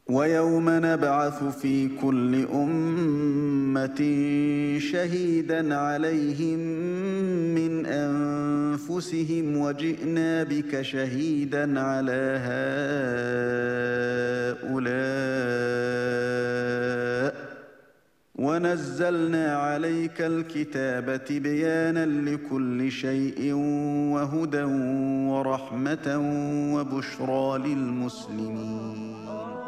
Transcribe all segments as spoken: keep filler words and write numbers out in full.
ويوم نبعث في كل أمة شهيدا عليهم من أنفسهم وجئنا بك شهيدا على هؤلاء ونزلنا عليك الكتاب تبيانا لكل شيء وهدى ورحمة وبشرى للمسلمين.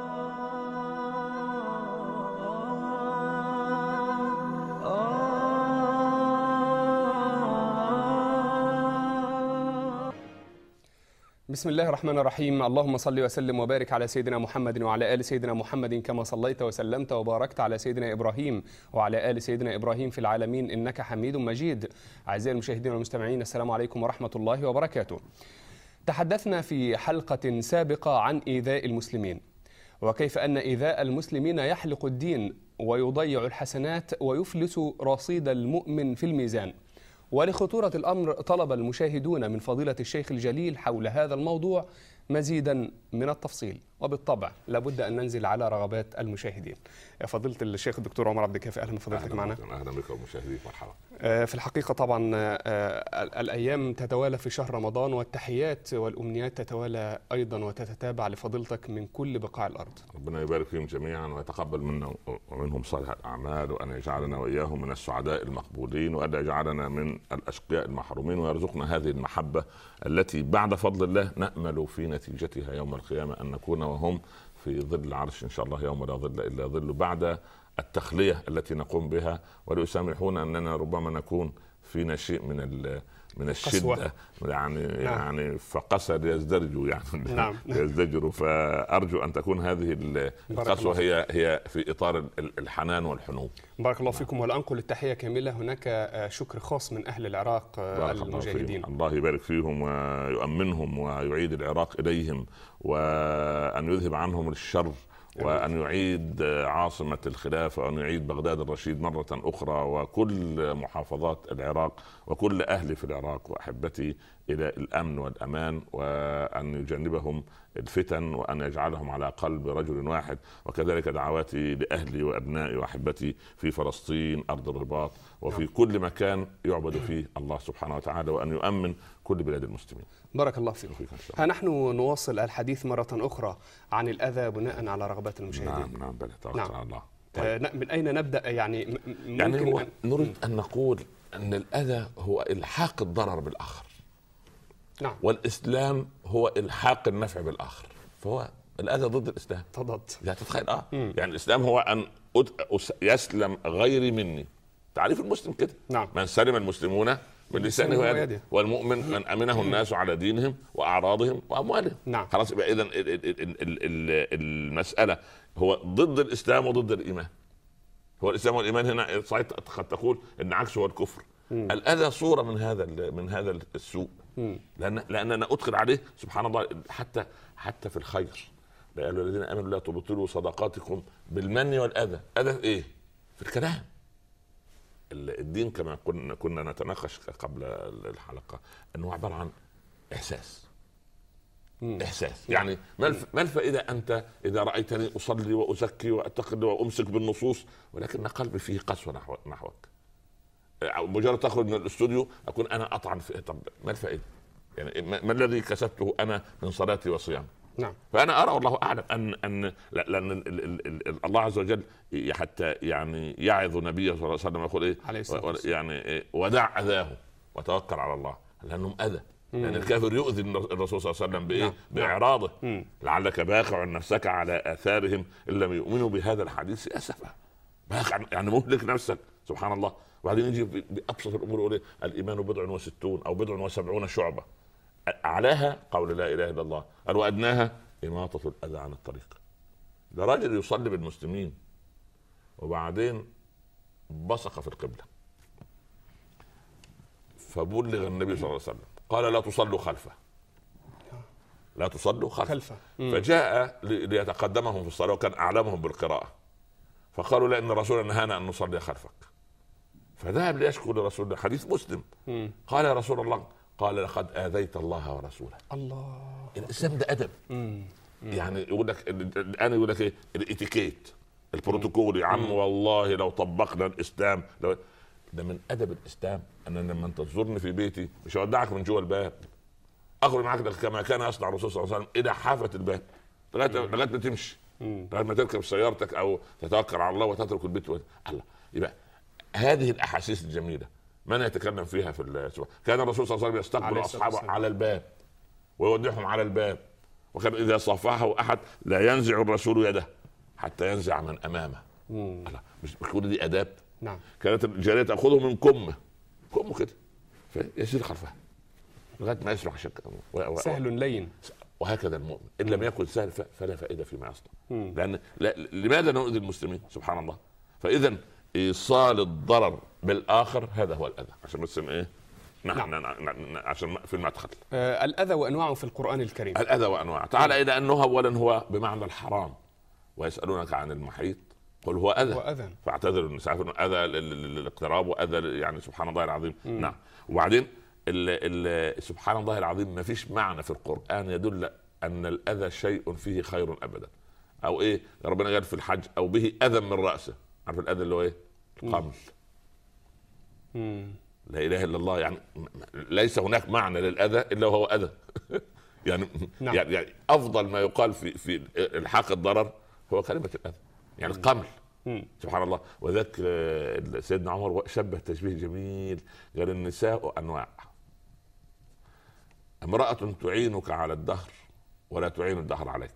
بسم الله الرحمن الرحيم. اللهم صل وسلم وبارك على سيدنا محمد وعلى آل سيدنا محمد كما صليت وسلمت وباركت على سيدنا إبراهيم وعلى آل سيدنا إبراهيم في العالمين إنك حميد مجيد. أعزائي المشاهدين والمستمعين، السلام عليكم ورحمة الله وبركاته. تحدثنا في حلقة سابقة عن إيذاء المسلمين، وكيف أن إيذاء المسلمين يحلق الدين ويضيع الحسنات ويفلس رصيد المؤمن في الميزان. ولخطورة الأمر طلب المشاهدون من فضيلة الشيخ الجليل حول هذا الموضوع مزيدا من التفصيل، وبالطبع لابد أن ننزل على رغبات المشاهدين. فضيلة الشيخ الدكتور عمر عبد الكافي، أهلا بفضيلتك معنا. أهلا بك ومشاهديك، مرحبا. في الحقيقة طبعا الأيام تتوالى في شهر رمضان، والتحيات والأمنيات تتوالى أيضا وتتتابع لفضيلتك من كل بقاع الأرض. ربنا يبارك فيهم جميعا ويتقبل منا ومنهم صالح الأعمال، وأن يجعلنا وإياهم من السعداء المقبولين، وأن يجعلنا من الأشقياء المحرومين، ويرزقنا هذه المحبة التي بعد فضل الله نأمل في نتيجتها يوم القيامة أن نكون وهم في ظل العرش إن شاء الله يوم لا ظل إلا ظل، بعد التخلية التي نقوم بها. وليسامحونا أننا ربما نكون فينا شيء من من الشدة، يعني نعم. يعني فقسى يزدرجوا يعني نعم. يزدجروا. فأرجو أن تكون هذه القسوة هي هي في إطار الحنان والحنو. بارك الله فيكم. والأنقل التحية كاملة. هناك شكر خاص من أهل العراق المجاهدين، الله يبارك فيهم ويؤمنهم ويعيد العراق إليهم، وأن يذهب عنهم الشر، وأن يعيد عاصمة الخلافة، وأن يعيد بغداد الرشيد مرة أخرى، وكل محافظات العراق وكل أهلي في العراق وأحبتي إلى الأمن والأمان، وأن يجنبهم الفتن، وأن يجعلهم على قلب رجل واحد. وكذلك دعواتي لأهلي وأبنائي وأحبتي في فلسطين أرض الرباط وفي كل مكان يعبد فيه الله سبحانه وتعالى، وأن يؤمن كل بلاد المسلمين. بارك الله فيكم. ها نحن نواصل الحديث مرة أخرى عن الأذى بناء على رغبات المشاهدين. نعم نعم بلى نعم. على الله. طيب. من أين نبدأ؟ يعني يعني هو أن... نريد أن نقول أن الأذى هو إلحاق الضرر بالآخر. نعم. والإسلام هو إلحاق النفع بالآخر، فهو الأذى ضد الإسلام. تضاد. لا تتخيل اه مم. يعني الإسلام هو أن يسلم غيري مني. تعريف المسلم كده. نعم. من سلم المسلمون من لسانه ويده، والمؤمن من أمنه الناس على دينهم وأعراضهم وأموالهم. نعم. خلاص يبقى إذن المسألة هو ضد الإسلام وضد الإيمان. هو الإسلام والإيمان هنا قد تقول إن عكسه هو الكفر. مم. الأذى صورة من هذا من هذا السوء. مم. لأن لأننا أدخل عليه سبحان الله حتى حتى في الخير. لا قالوا الذين آمنوا لا تبطلوا صدقاتكم بالمن والأذى. أذى إيه؟ في الكلام. الدين كما كنا كنا نتناقش قبل الحلقة أنه عبارة عن إحساس. مم. إحساس يعني ما الفائدة أنت إذا رأيتني أصلي وأزكي وأتقي وأمسك بالنصوص ولكن قلبي فيه قسوة نحو نحوك. مجرد تخرج من الاستوديو أكون أنا أطعن في. طب ما الفائدة؟ يعني ما الذي كسبته أنا من صلاتي وصيامي؟ نعم. فأنا أرى والله أعلم أن أن لأن الله عز وجل حتى يعني يعظ نبيه صلى الله عليه وسلم يقول إيه؟ يعني ودع أذاه وتوكل على الله، لأنهم أذى. لأن يعني الكافر يؤذي الرسول صلى الله عليه وسلم بإيه؟ نعم. بإعراضه. مم. لعلك باخع نفسك على آثارهم إن لم يؤمنوا بهذا الحديث أسفا. يعني مهلك نفسك سبحان الله. وبعدين يجي بأبسط الأمور يقول إيه؟ الإيمان بضع وستون أو بضع وسبعون شعبة، أعلاها قول لا إله إلا الله، قال وأدناها إماطة الأذى عن الطريق. ده راجل يصلي بالمسلمين وبعدين بصق في القبلة، فبلغ النبي صلى الله عليه وسلم قال لا تصلوا خلفه، لا تصلوا خلفه, خلفه. فجاء ليتقدمهم في الصلاة وكان أعلمهم بالقراءة، فقالوا لا إن الرسول نهانا أن نصلي خلفك. فذهب ليشكو لرسول الله، حديث مسلم. مم. قال يا رسول الله، قال لقد آذيت الله ورسوله. الله. الإسلام ده أدب. يعني يقول لك الان يقول لك ايه الاتيكيت البروتوكول يا عم، والله لو طبقنا الاسلام لو ده من ادب الاسلام ان لما انت تزورني في بيتي مش هودعك من جوه الباب، اخرج معك كما كان يصنع الرسول صلى الله عليه وسلم الى حافه الباب لغايه لغايه ما تمشي، لغايه ما تركب سيارتك او تتوكل على الله وتترك البيت و... الله. يبقى هذه الاحاسيس الجميله من يتكلم فيها في السبب. كان الرسول صلى الله عليه وسلم يستقبل اصحابه على الباب ويودعهم على الباب، وكان اذا صافحه احد لا ينزع الرسول يده حتى ينزع من امامه. الله. مش كل دي اداب. نعم. كانت الجاريه تاخذه من كمه كمه كده فيسير خلفها لغايه ما يسرح شك و... سهل لين. وهكذا المؤمن ان لم يكن سهل فلا فائده فيما يصنع. لان لا... لماذا نؤذي المسلمين؟ سبحان الله. فاذا ايصال الضرر بالاخر هذا هو الاذى، عشان بس ايه نعم. نعم. نعم. عشان في المدخل. آه الاذى وانواعه في القران الكريم. الاذى وانواعه تعال الى انه اولا هو بمعنى الحرام، ويسالونك عن المحيط قل هو اذى وأذى. فاعتذروا النساء، اذى للاقتراب واذى يعني سبحان الله العظيم. مم. نعم. وبعدين ال ال سبحان الله العظيم ما فيش معنى في القران يدل ان الاذى شيء فيه خير ابدا، او ايه ربنا قال في الحج او به اذى من راسه. عارف الاذى اللي هو ايه؟ القمل. لا اله الا الله. يعني ليس هناك معنى للاذى الا وهو اذى. يعني, نعم. يعني يعني افضل ما يقال في في الحاق الضرر هو كلمه الاذى، يعني القمل. سبحان الله. وذاك سيدنا عمر شبه تشبيه جميل، قال النساء انواع، امراه تعينك على الدهر ولا تعين الدهر عليك،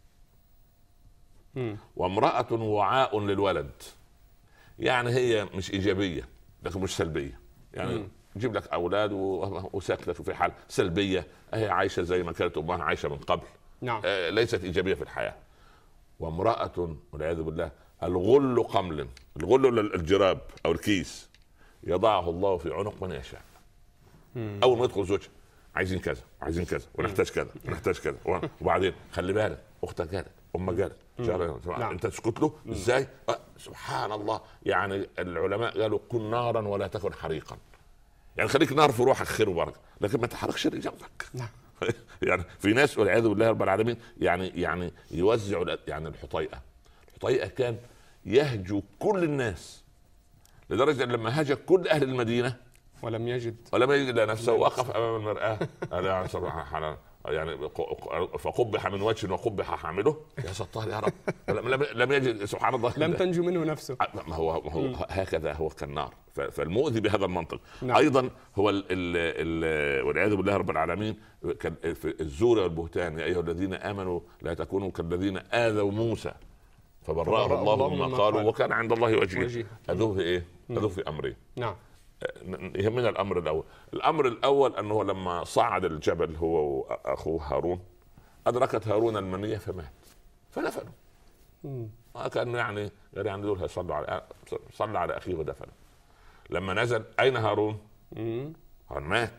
وامراه وعاء للولد، يعني هي مش ايجابيه لكن مش سلبيه، يعني تجيب لك اولاد وساكنه في حال سلبيه، هي عايشه زي ما كانت امها عايشه من قبل. نعم. آه ليست ايجابيه في الحياه. وامراه والعياذ بالله الغل قمل، الغل الجراب او الكيس يضعه الله في عنق من يشاء. اول ما يدخل زوجها عايزين كذا عايزين كذا ونحتاج كذا ونحتاج كذا، وبعدين خلي بالك اختك قالت امك قالت نعم. انت تسكت له ازاي؟ أه سبحان الله. يعني العلماء قالوا كن نارا ولا تكن حريقا، يعني خليك نار في روحك خير وبركه لكن ما تحرقش اللي جنبك. نعم. يعني في ناس والعياذ بالله رب العالمين يعني يعني يوزعوا يعني الحطيئه الحطيئه كان يهجو كل الناس لدرجه ان لما هاج كل اهل المدينه ولم يجد ولم يجد الا نفسه وقف امام المراه يعني يعني فقبح من وجه وقبح حامله يا ستار يا رب. لم, لم يجد سبحان الله لم تنجو منه نفسه. ما هو, هو هكذا هو كالنار. فالمؤذي بهذا المنطق. نعم. ايضا هو ال ال والعياذ بالله رب العالمين في الزور والبهتان يا ايها الذين امنوا لا تكونوا كالذين اذوا موسى فبرأه الله مما قالوا وكان عند الله وجيها. اذوه ايه؟ اذوه في امرين. نعم. يهمنا الامر الاول. الامر الاول انه لما صعد الجبل هو واخوه هارون ادركت هارون المنيه فمات فدفنوا. كان يعني يعني عند دول صلوا على صلى على اخيه ودفنه. لما نزل اين هارون؟ هارون مات.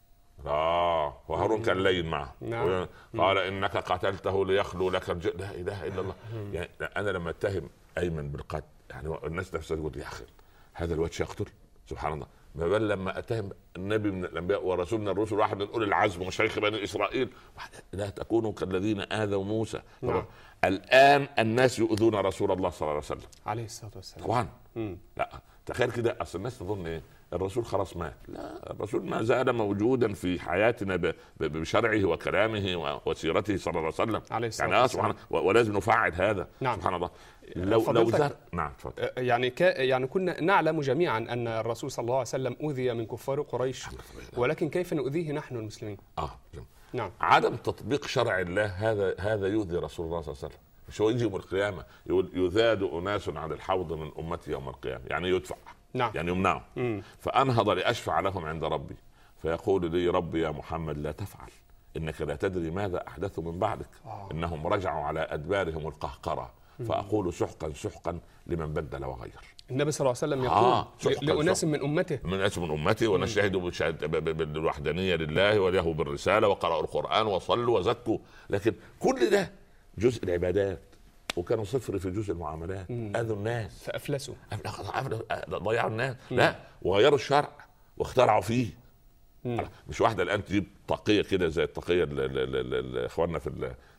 اه وهارون كان لين معه. نعم. قال انك قتلته ليخلو لك الج... لا اله الا الله. يعني انا لما اتهم ايمن بالقتل يعني الناس نفسها تقول يا اخي هذا الوجه يقتل سبحان الله. ما بال لما اتهم النبي من الانبياء ورسول من الرسل واحد من اولي العزم وشيخ بني اسرائيل لا تكونوا كالذين اذوا موسى. نعم. الان الناس يؤذون رسول الله صلى الله عليه وسلم عليه الصلاه والسلام طبعا. مم. لا تخيل كده اصل الناس تظن ايه الرسول خلاص مات. لا الرسول ما زال موجودا في حياتنا بشرعه وكلامه وسيرته صلى الله عليه وسلم عليه الصلاه يعني والسلام. ولازم نفعل هذا. نعم. سبحان الله. لو لو زار نعم تفضل. يعني ك... يعني كنا نعلم جميعا ان الرسول صلى الله عليه وسلم اوذي من كفار قريش، ولكن كيف نؤذيه نحن المسلمين؟ اه نعم. عدم تطبيق شرع الله هذا هذا يؤذي رسول الله صلى الله عليه وسلم. مش هو يجي يوم القيامه يقول يذاد اناس عن الحوض من امتي يوم القيامه يعني يدفع. نعم. يعني يمنعه. مم. فانهض لاشفع لهم عند ربي فيقول لي ربي يا محمد لا تفعل انك لا تدري ماذا احدثوا من بعدك. آه. انهم رجعوا على ادبارهم القهقرة فاقول سحقا سحقا لمن بدل وغير. النبي صلى الله عليه وسلم يقول آه لأناس من امته من ناس من امتي ونشهدوا بالوحدانيه لله وله بالرساله وقرأوا القران وصلوا وزكوا. لكن كل ده جزء العبادات وكانوا صفر في جزء المعاملات. اذوا الناس فافلسوا ضيعوا الناس. مم. لا وغيروا الشرع واخترعوا فيه. مم. مش واحده الان تجيب طاقيه كده زي الطاقيه اخواننا في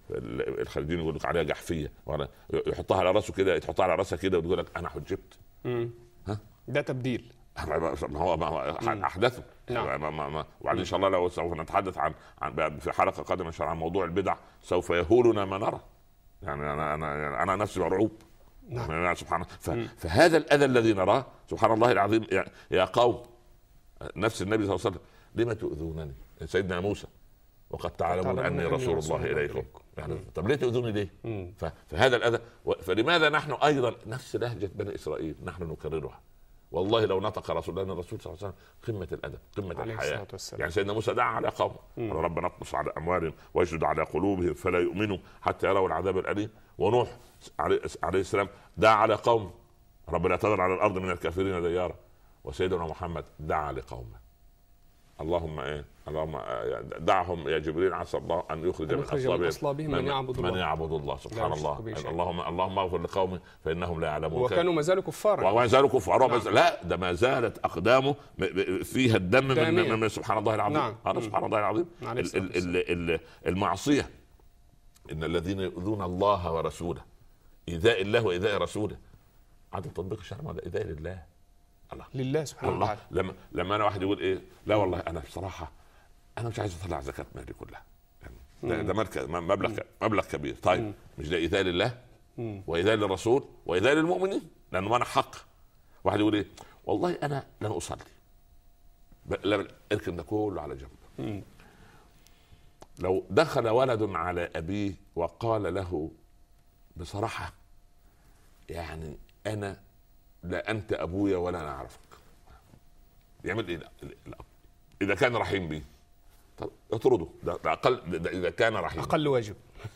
الخليجيين يقول لك عليها جحفيه، يحطها على راسه كده، تحطها على راسها كده وتقول لك انا حجبت. ها ده تبديل. ما هو احدثه. نعم. وبعدين ان شاء الله لو سوف نتحدث عن عن في حلقه قادمه ان شاء الله عن موضوع البدع، سوف يهولنا ما نرى. يعني انا انا يعني انا نفسي مرعوب. نعم. سبحان الله. فهذا الاذى الذي نراه سبحان الله العظيم يا, يا قوم، نفس النبي صلى الله عليه وسلم، لما تؤذونني سيدنا موسى وقد تعلمون اني رسول الله اليكم. يعني طب ليه تؤذوني ليه؟ فهذا الاذى. فلماذا نحن ايضا نفس لهجه بني اسرائيل نحن نكررها؟ والله لو نطق رسول الله الرسول صلى الله عليه وسلم قمه الادب قمه الحياه. يعني سيدنا موسى دعا على قوم ربنا اطمس على اموالهم واشدد على قلوبهم فلا يؤمنوا حتى يروا العذاب الاليم. ونوح عليه السلام دعا على قوم ربنا تذر على الارض من الكافرين ديارا. وسيدنا محمد دعا لقومه اللهم ايه اللهم دعهم يا جبريل عسى الله ان يخرج من اصلابهم من يعبد الله من يعبد الله سبحان الله. اللهم اللهم اغفر لقومه فانهم لا يعلمون. وكانوا ما زالوا كفارا وما زالوا كفارا. نعم. لا ده ما زالت اقدامه فيها الدم من, من سبحان الله العظيم. نعم. هذا سبحان الله العظيم. المعصيه ان الذين يؤذون الله ورسوله ايذاء الله وايذاء رسوله عدم تطبيق الشرع هذا ايذاء لله. الله لله سبحانه الله. وتعالى. لما لما انا واحد يقول ايه لا والله انا بصراحه انا مش عايز اطلع زكاه مالي كلها، يعني ده, ده مبلغ مبلغ كبير. طيب مم. مش ده ايذاء لله وايذاء للرسول وايذاء للمؤمنين لانه انا حق. واحد يقول ايه والله انا لن اصلي، لا اركن ده كله على جنب. مم. لو دخل ولد على ابيه وقال له بصراحه يعني انا لا انت ابويا ولا انا اعرفك، يعمل ايه الاب اذا كان رحيم بيه؟ طب اطرده، ده, ده اقل، ده اذا كان رحيم اقل واجب.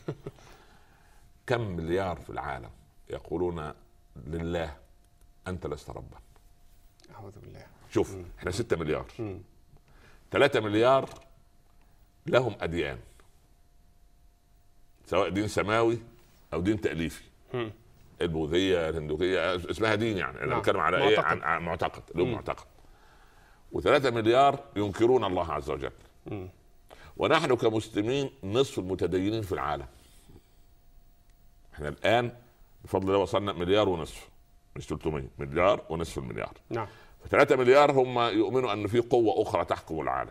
كم مليار في العالم يقولون لله انت لست ربا؟ اعوذ بالله. شوف مم. احنا ستة مليار، ثلاثة مليار لهم اديان سواء دين سماوي او دين تأليفي. مم. البوذيه الهندوكيه اسمها دين، يعني انا بتكلم على ايه؟ عن, عن معتقد لهم معتقد. وثلاثة مليار ينكرون الله عز وجل. م. ونحن كمسلمين نصف المتدينين في العالم. احنا الان بفضل الله وصلنا مليار ونصف، مش ثلاثمية، مليار ونصف المليار. نعم. ثلاثة مليار هم يؤمنوا ان في قوه اخرى تحكم العالم،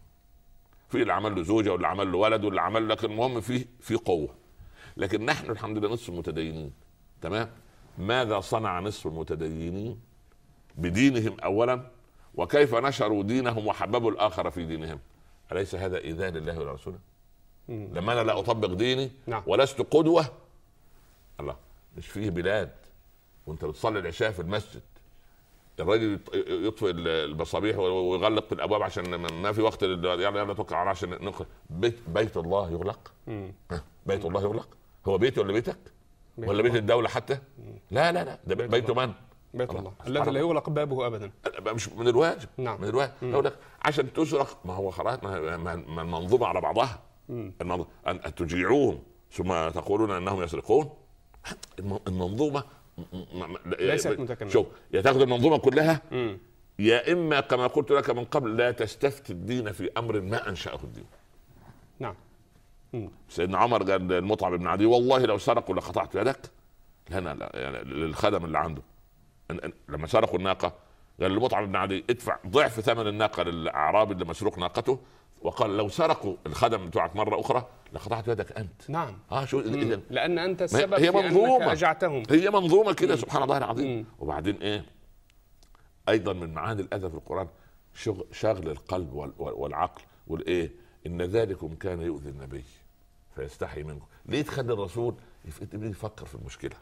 في اللي عمل له زوجه واللي عمل له ولد واللي عمل، لكن المهم في في قوه. لكن نحن الحمد لله نصف المتدينين. تمام. ماذا صنع نصف المتدينين بدينهم اولا، وكيف نشروا دينهم وحببوا الاخر في دينهم؟ اليس هذا ايذاء لله ولرسوله؟ لما انا لا اطبق ديني نعم. ولست قدوه. الله، مش فيه بلاد وانت بتصلي العشاء في المسجد الراجل يطفئ المصابيح ويغلق الابواب عشان ما في وقت، يلا يلا توكل على عشان نقل. بيت, بيت الله يغلق؟ بيت الله يغلق؟ هو بيتي ولا بيتك بيت ولا بيت الدوله حتى؟ لا لا لا، ده بيت, بيت من؟ بيت الله الذي لا يغلق بابه ابدا. مش من الواجب. نعم. من الواجب اقول لك عشان تسرق، ما هو خلاص ما المنظومه على بعضها. المنظومة. ان تجيعوهم ثم تقولون انهم يسرقون، المنظومه ليست متكامله. شوف، يا تاخذ المنظومه كلها مم. يا اما كما قلت لك من قبل لا تستفتي الدين في امر ما انشاه الدين. نعم. مم. سيدنا عمر قال المطعم بن عدي والله لو سرقوا لقطعت يدك. لا لا يعني للخدم اللي عنده لما سرقوا الناقه قال المطعم بن عدي ادفع ضعف ثمن الناقه للاعرابي اللي مسروق ناقته، وقال لو سرقوا الخدم بتوعك مره اخرى لقطعت يدك انت. نعم. اه شو إذن لان انت السبب هي منظومه، في انك اجعتهم. هي منظومه كده سبحان الله العظيم. مم. وبعدين ايه ايضا من معاني الاذى في القران شغل, شغل القلب والعقل والايه، ان ذلكم كان يؤذي النبي فيستحي منكم. ليه تخلي الرسول يفكر في المشكله؟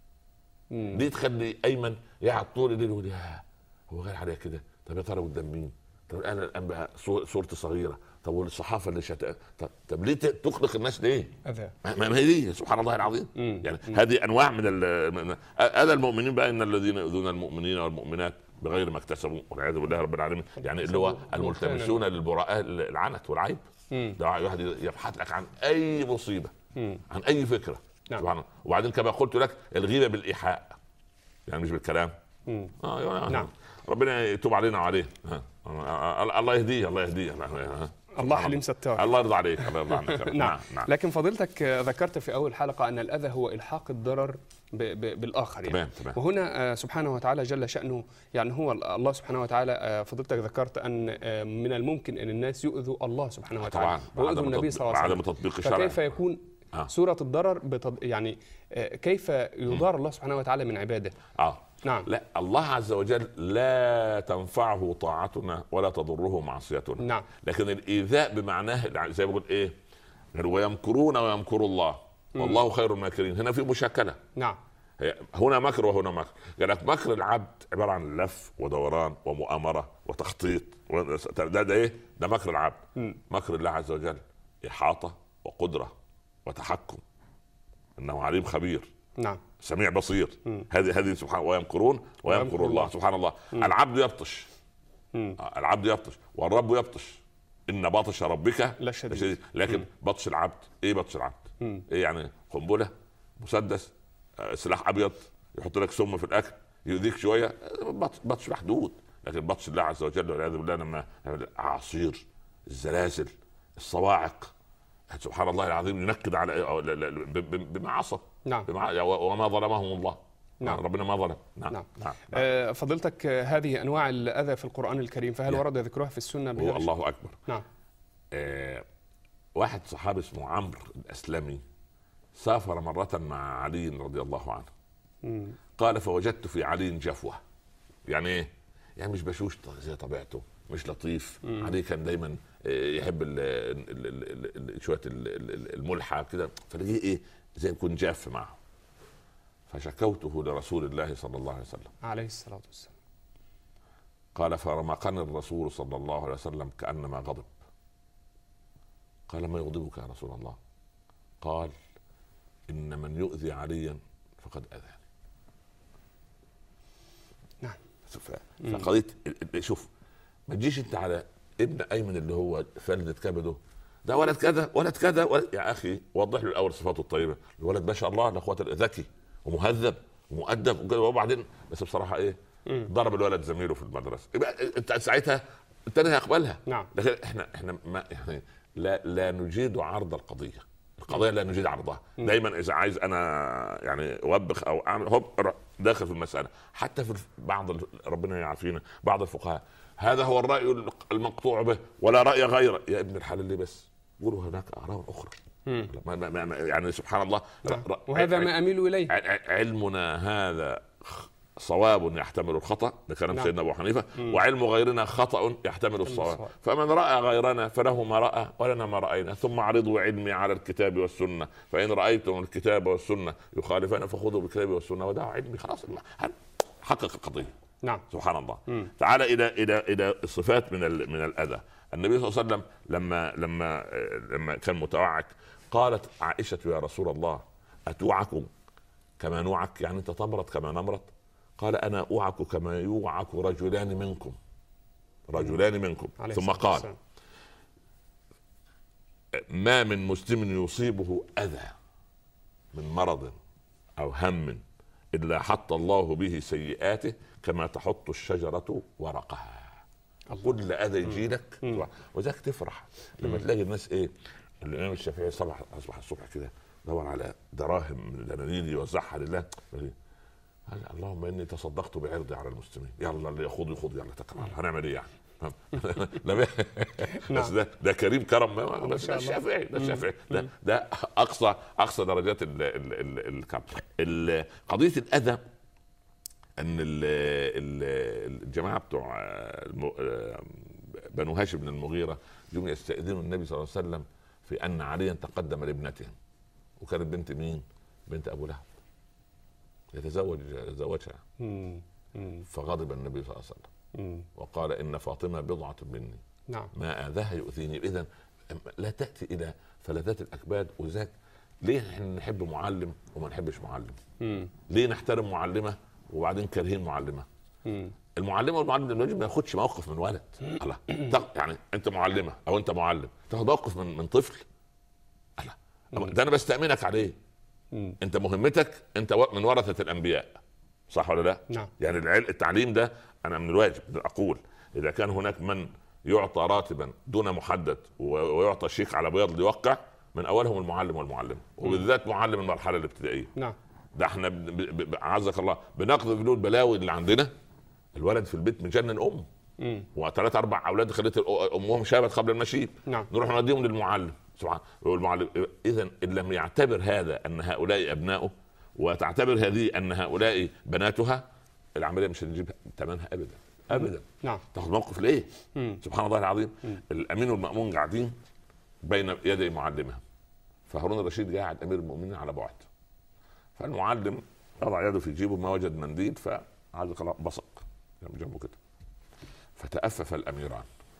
مم. ليه تخلي ايمن يقعد طول الليل يقول يا هو غير عليها كده؟ طب يا ترى قدام مين؟ طب انا الان بقى صورتي صغيره، طب والصحافه اللي شت... طب, طب ليه تقلق الناس ليه؟ اذى. ما هي دي سبحان الله العظيم. مم. يعني مم. هذه انواع من ال... اذى المؤمنين بقى، ان الذين يؤذون المؤمنين والمؤمنات بغير ما اكتسبوا والعياذ بالله رب العالمين، يعني اللي هو الملتمسون للبراء العنت والعيب. ده واحد يبحث لك عن اي مصيبه، مم. عن اي فكره. نعم. سبحان الله. وبعدين كما قلت لك الغيبه بالايحاء، يعني مش بالكلام. مم. آه يعني نعم. ربنا يتوب علينا وعليه. الله يهديه الله يهديه الله حليم ستار. الله يرضى عليك، الله يرضى عنك. نعم. نعم. لكن فضيلتك ذكرت في اول حلقه ان الاذى هو الحاق الضرر ب ب بالاخر يعني. تمام تمام. وهنا سبحانه وتعالى جل شانه يعني هو الله سبحانه وتعالى، فضيلتك ذكرت ان من الممكن ان الناس يؤذوا الله سبحانه وتعالى ويؤذوا النبي صلى الله عليه وسلم، تطبيق الشرع. فكيف يكون آه. سورة الضرر بتض... يعني كيف يضار الله سبحانه وتعالى من عباده؟ اه نعم. لا، الله عز وجل لا تنفعه طاعتنا ولا تضره معصيتنا. نعم. لكن الايذاء بمعناه زي ما بقول ايه، ويمكرون ويمكر الله والله خير الماكرين. هنا في مشاكله. نعم. هنا مكر وهنا مكر. قال لك مكر العبد عباره عن لف ودوران ومؤامره وتخطيط، ده ده ايه؟ ده مكر العبد. م. مكر الله عز وجل احاطه وقدره وتحكم، انه عليم خبير. نعم. سميع بصير. هذه هذه سبحان. ويمكرون ويمكر الله. الله سبحان الله. مم. العبد يبطش. مم. العبد يبطش والرب يبطش. ان بطش ربك لشديد. لكن مم. بطش العبد ايه؟ بطش العبد مم. ايه يعني؟ قنبله، مسدس، سلاح ابيض يحط لك سم في الاكل يؤذيك شويه، بطش محدود. لكن بطش الله عز وجل والعياذ بالله لما اعاصير، الزلازل، الصواعق، سبحان الله العظيم، ينكد على بما عصى. نعم. وما ظلمهم الله. نعم. ربنا ما ظلم. نعم. نعم. نعم. آه فضلتك هذه انواع الاذى في القران الكريم، فهل نعم. ورد ذكرها في السنه؟ هو الله اكبر. نعم. آه واحد صحابي اسمه عمرو الاسلمي سافر مره مع علي رضي الله عنه. مم. قال فوجدت في علي جفوه. يعني ايه؟ يعني مش بشوش زي طبيعته، مش لطيف. مم. علي كان دايما يحب شويه الملحه كده، فلقيه ايه؟ زي يكون جاف معه. فشكوته لرسول الله صلى الله عليه وسلم عليه الصلاه والسلام. قال فرمقني الرسول صلى الله عليه وسلم كانما غضب. قال ما يغضبك يا رسول الله؟ قال ان من يؤذي عليا فقد اذاني. نعم. فقضيه شوف، ما تجيش انت على ابن ايمن اللي هو فلذة كبده، ده ولد كذا ولد كذا ولد. يا اخي وضح له الاول صفاته الطيبه. الولد ما شاء الله لا قوه، ذكي ومهذب ومؤدب، وبعدين بس بصراحه ايه؟ مم. ضرب الولد زميله في المدرسه. يبقى انت ساعتها الثاني هيقبلها. نعم. لكن احنا احنا ما يعني لا لا نجيد عرض القضيه. القضيه لا نجيد عرضها. مم. دايما اذا عايز انا يعني اوبخ او اعمل هوب داخل في المساله. حتى في بعض ربنا يعافينا بعض الفقهاء هذا هو الراي المقطوع به ولا راي غيره. يا ابن الحلال ليه بس؟ قولوا هناك اراء اخرى. ما ما يعني سبحان الله. وهذا ما اميل اليه. علمنا هذا صواب يحتمل الخطا، ده كلام سيدنا ابو حنيفه. مم. وعلم غيرنا خطا يحتمل الصواب. فمن راى غيرنا فله ما راى ولنا ما راينا. ثم اعرضوا علمي على الكتاب والسنه، فان رايتم الكتاب والسنه يخالفان فخذوا بالكتاب والسنه ودعوا علمي. خلاص حقق القضيه. نعم. سبحان الله. مم. تعال الى الى الى الصفات من من الاذى. النبي صلى الله عليه وسلم لما لما لما كان متوعك قالت عائشه يا رسول الله اتوعك كما نوعك؟ يعني انت تمرض كما نمرض؟ قال انا اوعك كما يوعك رجلان منكم. رجلان منكم. ثم قال ما من مسلم يصيبه اذى من مرض او هم الا حط الله به سيئاته كما تحط الشجره ورقها. كل اذى يجي لك وذاك تفرح لما تلاقي الناس ايه. الامام الشافعي صبح اصبح الصبح كده دور على دراهم من الدنانير يوزعها لله. اللهم اني تصدقت بعرضي على المسلمين. يلا اللي ياخذ ياخذ، يلا تكرم، هنعمل ايه يعني؟ بس ده ده كريم كرم. بس ده الشافعي، ده الشافعي ده, ده اقصى اقصى درجات الكرم. قضيه الاذى ان الجماعه بتوع بنو هاشم بن المغيره جم يستاذنوا النبي صلى الله عليه وسلم في ان عليا تقدم لابنتهم، وكانت بنت مين؟ بنت ابو لهب، يتزوج زوجها. فغضب النبي صلى الله عليه وسلم وقال ان فاطمه بضعه مني. نعم. ما اذاها يؤذيني. اذا لا تاتي الى فلذات الاكباد. وذاك ليه احنا نحب معلم وما نحبش معلم؟ مم. ليه نحترم معلمه وبعدين كارهين معلمه؟ مم. المعلمه والمعلم ما ياخدش موقف من ولد. الله يعني انت معلمه او انت معلم تاخد موقف من من طفل؟ الله ده انا بستأمنك عليه. مم. انت مهمتك انت من ورثه الانبياء، صح ولا لا؟ نعم. يعني التعليم ده انا من الواجب اقول اذا كان هناك من يعطى راتبا دون محدد ويعطى شيك على بياض ليوقع، من اولهم المعلم والمعلمه، وبالذات معلم المرحله الابتدائيه. نعم. ده احنا عزك الله بنقضي بنقول البلاوي اللي عندنا. الولد في البيت مجنن امه، وثلاث اربع اولاد خلت امهم شابت قبل المشيب. نعم. نروح نوديهم للمعلم سبحان المعلم. اذا ان لم يعتبر هذا ان هؤلاء ابنائه، وتعتبر هذه ان هؤلاء بناتها، العمليه مش هنجيب ثمنها ابدا ابدا. نعم. تاخذ موقف ليه؟ مم. سبحان الله العظيم. مم. الامين والمامون قاعدين بين يدي معلمهم، فهارون الرشيد قاعد امير المؤمنين على بعد، فالمعلم وضع يده في جيبه ما وجد منديل، فعاد بصق جنبه كده، فتأفف الاميران،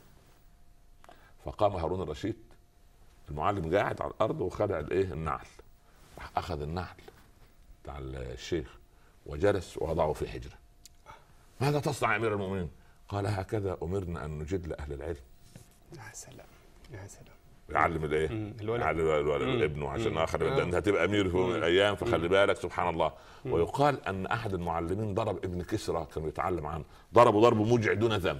فقام هارون الرشيد. المعلم قاعد على الارض وخلع الايه النعل، اخذ النعل بتاع الشيخ وجلس ووضعه في حجره. ماذا تصنع يا امير المؤمنين؟ قال هكذا امرنا ان نجد لاهل العلم. يا سلام يا سلام. يعلم الايه؟ يعلم ابنه عشان اخر انت هتبقى امير في الايام، فخلي بالك. سبحان الله. مم. ويقال ان احد المعلمين ضرب ابن كسرى كان يتعلم عنه، ضربه ضرب موجع دون ذنب.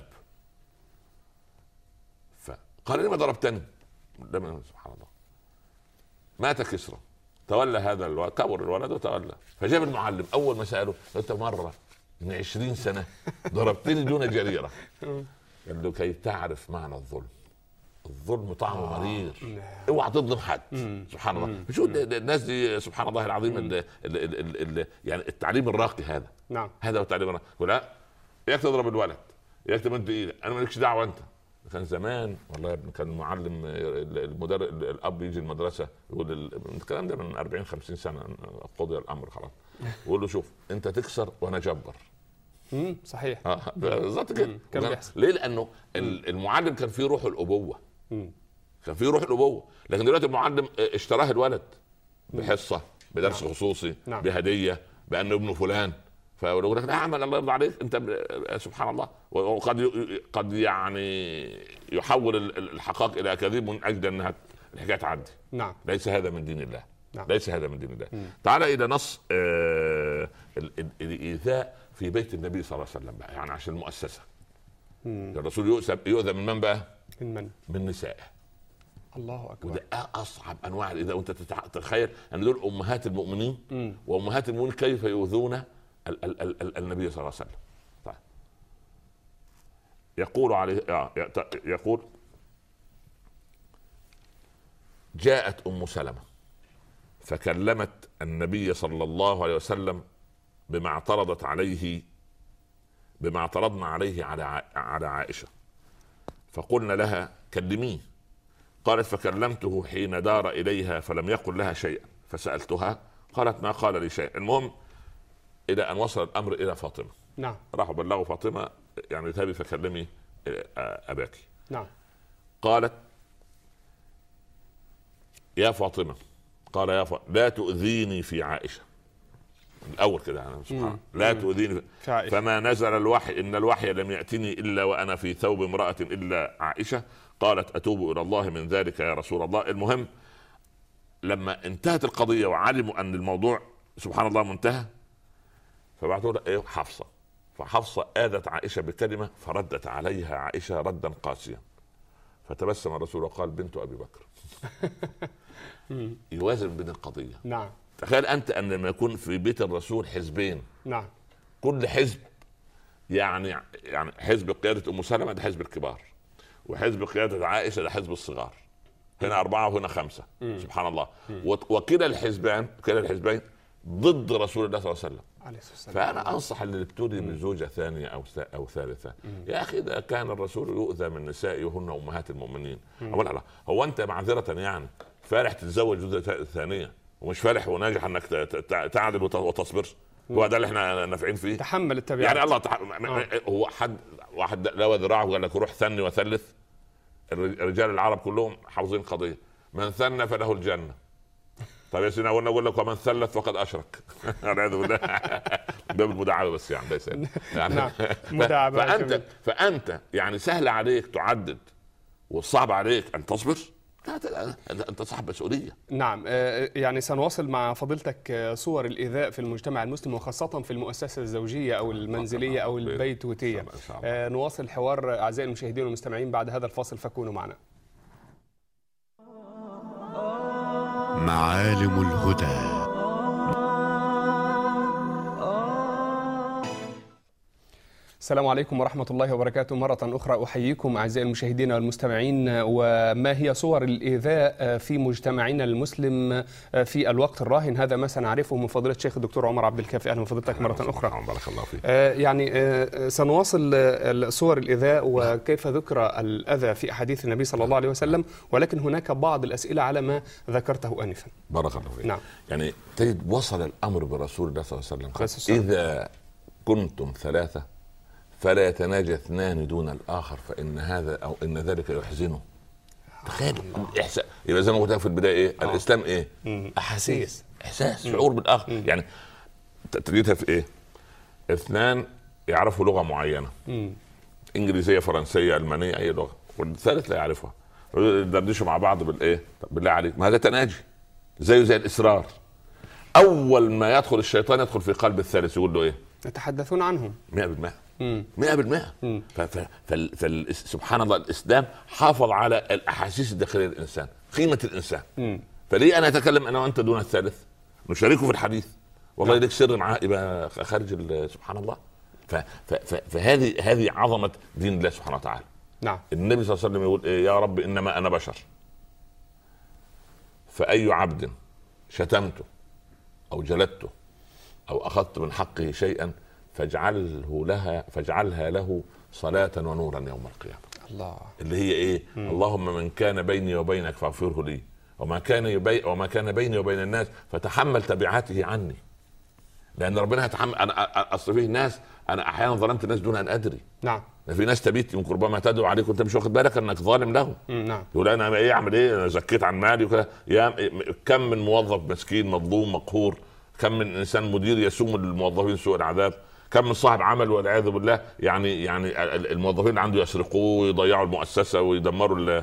فقال لما ضربتني؟ سبحان الله. مات كسرى، تولى هذا الولد، كبر الولد وتولى، فجاب المعلم اول ما ساله: انت مره من عشرين سنه ضربتني دون جريره. قال له: كي تعرف معنى الظلم، الظلم طعمه مرير، اوعى تظلم حد. سبحان الله. شو الناس دي سبحان الله العظيم. ال ال ال ال يعني التعليم الراقي هذا. نعم. هذا هو التعليم الراقي. ولا اياك تضرب الولد، اياك تمد ايدك، انا مالكش دعوه انت. كان زمان والله يا ابني كان المعلم المدرب الاب يجي المدرسه يقول الكلام ده من أربعين خمسين سنه، قضي الامر خلاص، يقول له: شوف انت تكسر وانا جبر. امم صحيح. اه بالظبط كده. ليه؟ لانه المعلم كان فيه روح الابوه. مم. كان فيه روح الابوه. لكن دلوقتي المعلم اشتراه الولد بحصه، بدرس نعم. خصوصي. نعم. بهديه، بان ابنه فلان، فيقول لك: لا اعمل الله يرضى عليك انت. سبحان الله. وقد قد يعني يحول الحقائق الى كذب من اجل انها الحكايه تعدي. نعم. ليس هذا من دين الله. نعم. ليس هذا من دين الله. مم. تعال الى نص آه الايذاء في بيت النبي صلى الله عليه وسلم بقى، يعني عشان المؤسسه. مم. الرسول يؤذى يؤذى من من بقى؟ من من؟ من نسائه. الله اكبر. وده اصعب انواع الاذى. وانت تتخيل ان دول امهات المؤمنين. مم. وامهات المؤمنين كيف يؤذون ال ال ال ال النبي صلى الله عليه وسلم. طيب. يقول عليه يقول: جاءت ام سلمة فكلمت النبي صلى الله عليه وسلم بما اعترضت عليه بما اعترضنا عليه على على عائشة، فقلنا لها: كلميه. قالت: فكلمته حين دار إليها فلم يقل لها شيئا، فسألتها قالت: ما قال لي شيئا. المهم إلى أن وصل الأمر إلى فاطمة. نعم. راحوا بلغوا فاطمة: يعني اذهبي فكلمي أباك. نعم. قالت: يا فاطمة، قال: يا فاطمة لا تؤذيني في عائشة. الأول كده يعني سبحان لا تؤذيني في عائشة. فما نزل الوحي، إن الوحي لم يأتني إلا وأنا في ثوب امرأة إلا عائشة. قالت: أتوب إلى الله من ذلك يا رسول الله. المهم لما انتهت القضية وعلموا أن الموضوع سبحان الله منتهى، فبعثوا لها إيه؟ حفصة. فحفصة آذت عائشة بكلمة فردت عليها عائشة ردا قاسيا، فتبسم الرسول وقال: بنت أبي بكر. يوازن بين القضية. نعم. تخيل أنت أن لما يكون في بيت الرسول حزبين. نعم. كل حزب يعني يعني حزب قيادة أم سلمة ده حزب الكبار، وحزب قيادة عائشة ده حزب الصغار. هنا أربعة وهنا خمسة. مم. سبحان الله. وكلا الحزبان كلا الحزبين ضد رسول الله صلى الله عليه وسلم. فأنا أنصح اللي ابتلي بزوجة ثانية أو أو ثالثة: يا أخي إذا كان الرسول يؤذى من نسائه وهن أمهات المؤمنين، أولا لا هو أنت معذرة يعني فارح تتزوج زوجة ثانية ومش فارح وناجح انك تعدل وتصبر؟ هو ده اللي احنا نافعين فيه. تحمل التبعات يعني الله تح... آه. هو حد واحد لو ذراعه وقال لك روح ثني وثلث. الرجال العرب كلهم حافظين قضيه: من ثنى فله الجنه. طب يا سيدنا اقول لك ومن ثلث فقد اشرك. والعياذ بالله. ده بالمداعبه بس يعني ليس يعني نعم. مداعبه. فانت فانت يعني سهل عليك تعدد والصعب عليك ان تصبر. انت صاحب مسؤوليه. نعم. يعني سنواصل مع فضيلتك صور الايذاء في المجتمع المسلم وخاصه في المؤسسه الزوجيه او المنزليه او البيتوتيه. نواصل الحوار اعزائي المشاهدين والمستمعين بعد هذا الفاصل، فكونوا معنا. معالم الهدى. السلام عليكم ورحمة الله وبركاته. مرة أخرى أحييكم أعزائي المشاهدين والمستمعين. وما هي صور الإيذاء في مجتمعنا المسلم في الوقت الراهن؟ هذا ما سنعرفه من فضيلة الشيخ الدكتور عمر عبد الكافي. أهلا بفضيلتك مرة أخرى. بارك الله فيك. يعني سنواصل صور الإيذاء وكيف ذكر الأذى في أحاديث النبي صلى الله عليه وسلم، ولكن هناك بعض الأسئلة على ما ذكرته آنفا. بارك الله فيك. نعم. يعني تجد وصل الأمر برسول الله صلى الله عليه وسلم: إذا كنتم ثلاثة فلا يتناجى اثنان دون الآخر فإن هذا أو إن ذلك يحزنه. تخيل إحساس. يبقى زي ما قلت في البداية إيه؟ آه. الإسلام إيه؟ أحاسيس، إحساس، شعور بالآخر. مم. يعني تجدها في إيه؟ اثنان يعرفوا لغة معينة، مم. إنجليزية، فرنسية، ألمانية، أي لغة، والثالث لا يعرفها، يدردشوا مع بعض بالإيه؟ طب بالله عليك، ما هذا تناجي زيه زي الإصرار. أول ما يدخل الشيطان يدخل في قلب الثالث يقول له إيه؟ يتحدثون عنهم مئة بالمئة مئة بالمئة. فسبحان الله الإسلام حافظ على الأحاسيس الداخلية للإنسان، قيمة الإنسان. مم. فليه أنا أتكلم أنا وأنت دون الثالث؟ نشاركه في الحديث، والله لك سر معاه يبقى خارج سبحان الله. فهذه هذه عظمة دين الله سبحانه وتعالى. نعم. النبي صلى الله عليه وسلم يقول إيه؟ يا رب إنما أنا بشر، فأي عبد شتمته أو جلدته أو أخذت من حقه شيئا فاجعله لها فاجعلها له صلاة ونورا يوم القيامة. الله. اللي هي ايه؟ مم. اللهم من كان بيني وبينك فاغفره لي، وما كان يبي وما كان بيني وبين الناس فتحمل تبعاته عني. لأن ربنا هيتحمل. انا اصل فيه ناس انا احيانا ظلمت الناس دون ان ادري. نعم. في ناس تبيت يمكن ربما تدعو عليك وانت مش واخد بالك انك ظالم لهم. نعم. يقول انا ايه اعمل ايه؟ انا زكيت عن مالي وكذا. يا كم من موظف مسكين مظلوم مقهور، كم من انسان مدير يسوم الموظفين سوء العذاب، كم من صاحب عمل والعياذ بالله يعني يعني الموظفين اللي عنده يسرقوه ويضيعوا المؤسسه ويدمروا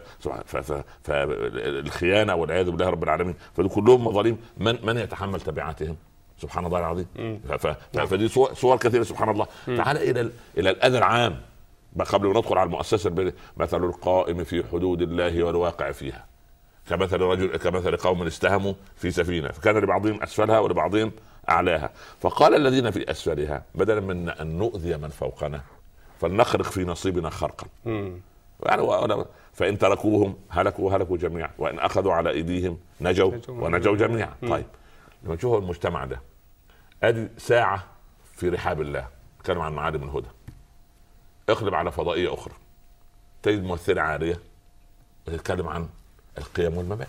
الخيانه والعياذ بالله رب العالمين. فدول كلهم مظالم. من من يتحمل تبعاتهم؟ سبحان الله العظيم. فدي صور, صور كثيره سبحان الله. تعال الى الى الاذى العام قبل ما ندخل على المؤسسه. مثل القائم في حدود الله والواقع فيها كمثل رجل كمثل قوم استهموا في سفينه فكان لبعضهم اسفلها ولبعضهم اعلاها، فقال الذين في اسفلها بدلا من ان نؤذي من فوقنا فلنخرق في نصيبنا خرقا. يعني فان تركوهم هلكوا هلكوا جميعا، وان اخذوا على ايديهم نجوا ونجوا جميعا. طيب لما تشوفوا المجتمع ده ادي ساعه في رحاب الله كانوا عن معالم الهدى، اقلب على فضائيه اخرى تجد ممثله عاريه وتتكلم عن القيم والمبادئ،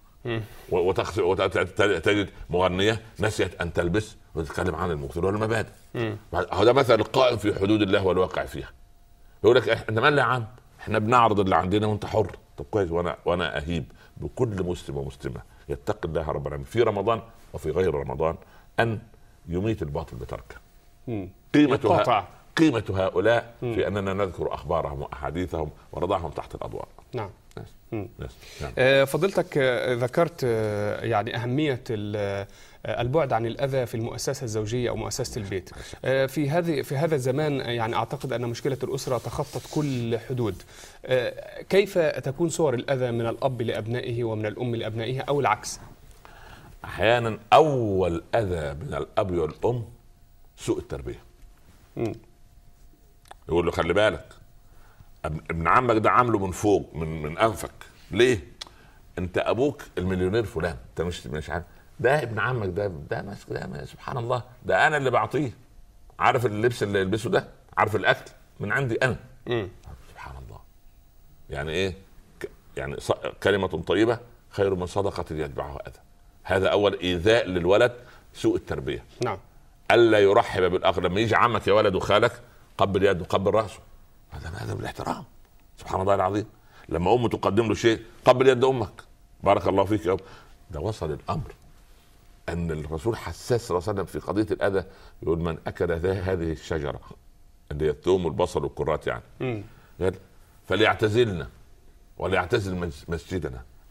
وتجد مغنيه نسيت ان تلبس وتتكلم عن المقتل والمبادئ. هذا مثل القائم في حدود الله والواقع فيها. يقول لك احنا مالنا يا عم، احنا بنعرض اللي عندنا وانت حر. طب كويس. وانا وانا اهيب بكل مسلم ومسلمه يتقي الله رب العالمين في رمضان وفي غير رمضان ان يميت الباطل بتركه. قيمتها قيمه هؤلاء مم. في اننا نذكر اخبارهم واحاديثهم ونضعهم تحت الاضواء. نعم. نعم. نعم. فضيلتك ذكرت يعني أهمية البعد عن الأذى في المؤسسة الزوجية أو مؤسسة البيت. في هذه في هذا الزمان يعني أعتقد أن مشكلة الأسرة تخطت كل حدود. كيف تكون صور الأذى من الأب لأبنائه ومن الأم لأبنائها أو العكس؟ أحيانا أول أذى من الأب والأم سوء التربية. م. يقول له خلي بالك ابن عمك ده عامله من فوق من من انفك. ليه؟ انت ابوك المليونير فلان، انت مش مش عارف ده ابن عمك ده ده ماسك ده سبحان الله ده انا اللي بعطيه، عارف اللبس اللي يلبسه ده، عارف الاكل من عندي انا. م. سبحان الله. يعني ايه؟ يعني كلمه طيبه خير من صدقه يتبعها اذى. هذا اول ايذاء للولد، سوء التربيه. نعم. الا يرحب بالاخر. لما يجي عمك يا ولد وخالك قبل يده قبل راسه، هذا هذا بالاحترام. سبحان الله العظيم. لما امه تقدم له شيء قبل يد امك، بارك الله فيك يا أم. ده وصل الامر ان الرسول حساس صلى الله عليه وسلم في قضيه الاذى. يقول من اكل هذه الشجره اللي هي الثوم والبصل والكرات يعني م. فليعتزلنا وليعتزل مسجدنا.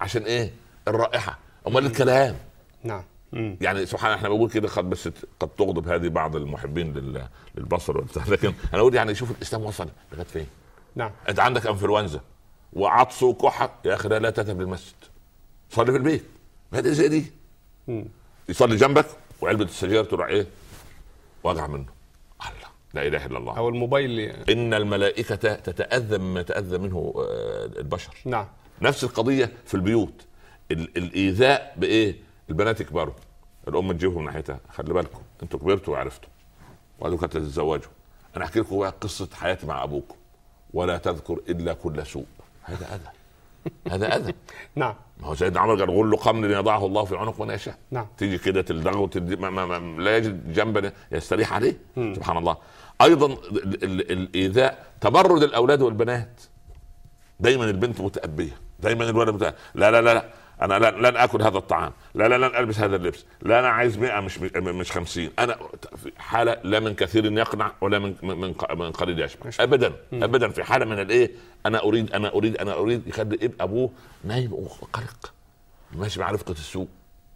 عشان ايه؟ الرائحه. امال الكلام. نعم. يعني سبحان الله، احنا بنقول كده قد بس قد تغضب هذه بعض المحبين للبصر والبتاع، لكن انا اقول يعني شوف الاسلام وصل لغايه فين. نعم. انت عندك انفلونزا وعطس وكحه، يا اخي لا تذهب للمسجد، صلي في البيت. هذه زي دي. مم. يصلي جنبك وعلبه السجاير تروح ايه؟ وجع منه. الله، لا اله الا الله. او الموبايل. ان الملائكه تتاذى مما يتاذى منه البشر. نعم. نفس القضيه في البيوت. الايذاء بايه؟ البنات يكبروا، الام تجيبهم من ناحيتها، خلي بالكم انتوا كبرتوا وعرفتوا وقالوا تتزوجوا، انا احكي لكم بقى قصه حياتي مع ابوكم، ولا تذكر الا كل سوء. هذا اذى. هذا اذى. نعم. ما هو سيدنا عمر قال غل له قمل يضعه الله في عنق من يشاء. نعم. تيجي كده تلدغه وتدي ما ما ما لا يجد جنبا يستريح عليه. مم. سبحان الله. ايضا الايذاء، تمرد الاولاد والبنات. دايما البنت متأبية، دايما الولد متأبية. لا لا لا انا لن اكل هذا الطعام، لا لا لن البس هذا اللبس، لا انا عايز مئة مش مش خمسين. انا في حاله لا من كثير يقنع ولا من من من قليل يشبع ابدا. ابدا في حاله من الايه؟ انا اريد انا اريد انا اريد يخلي ابن ابوه نايم وقلق ماشي مع رفقه السوق.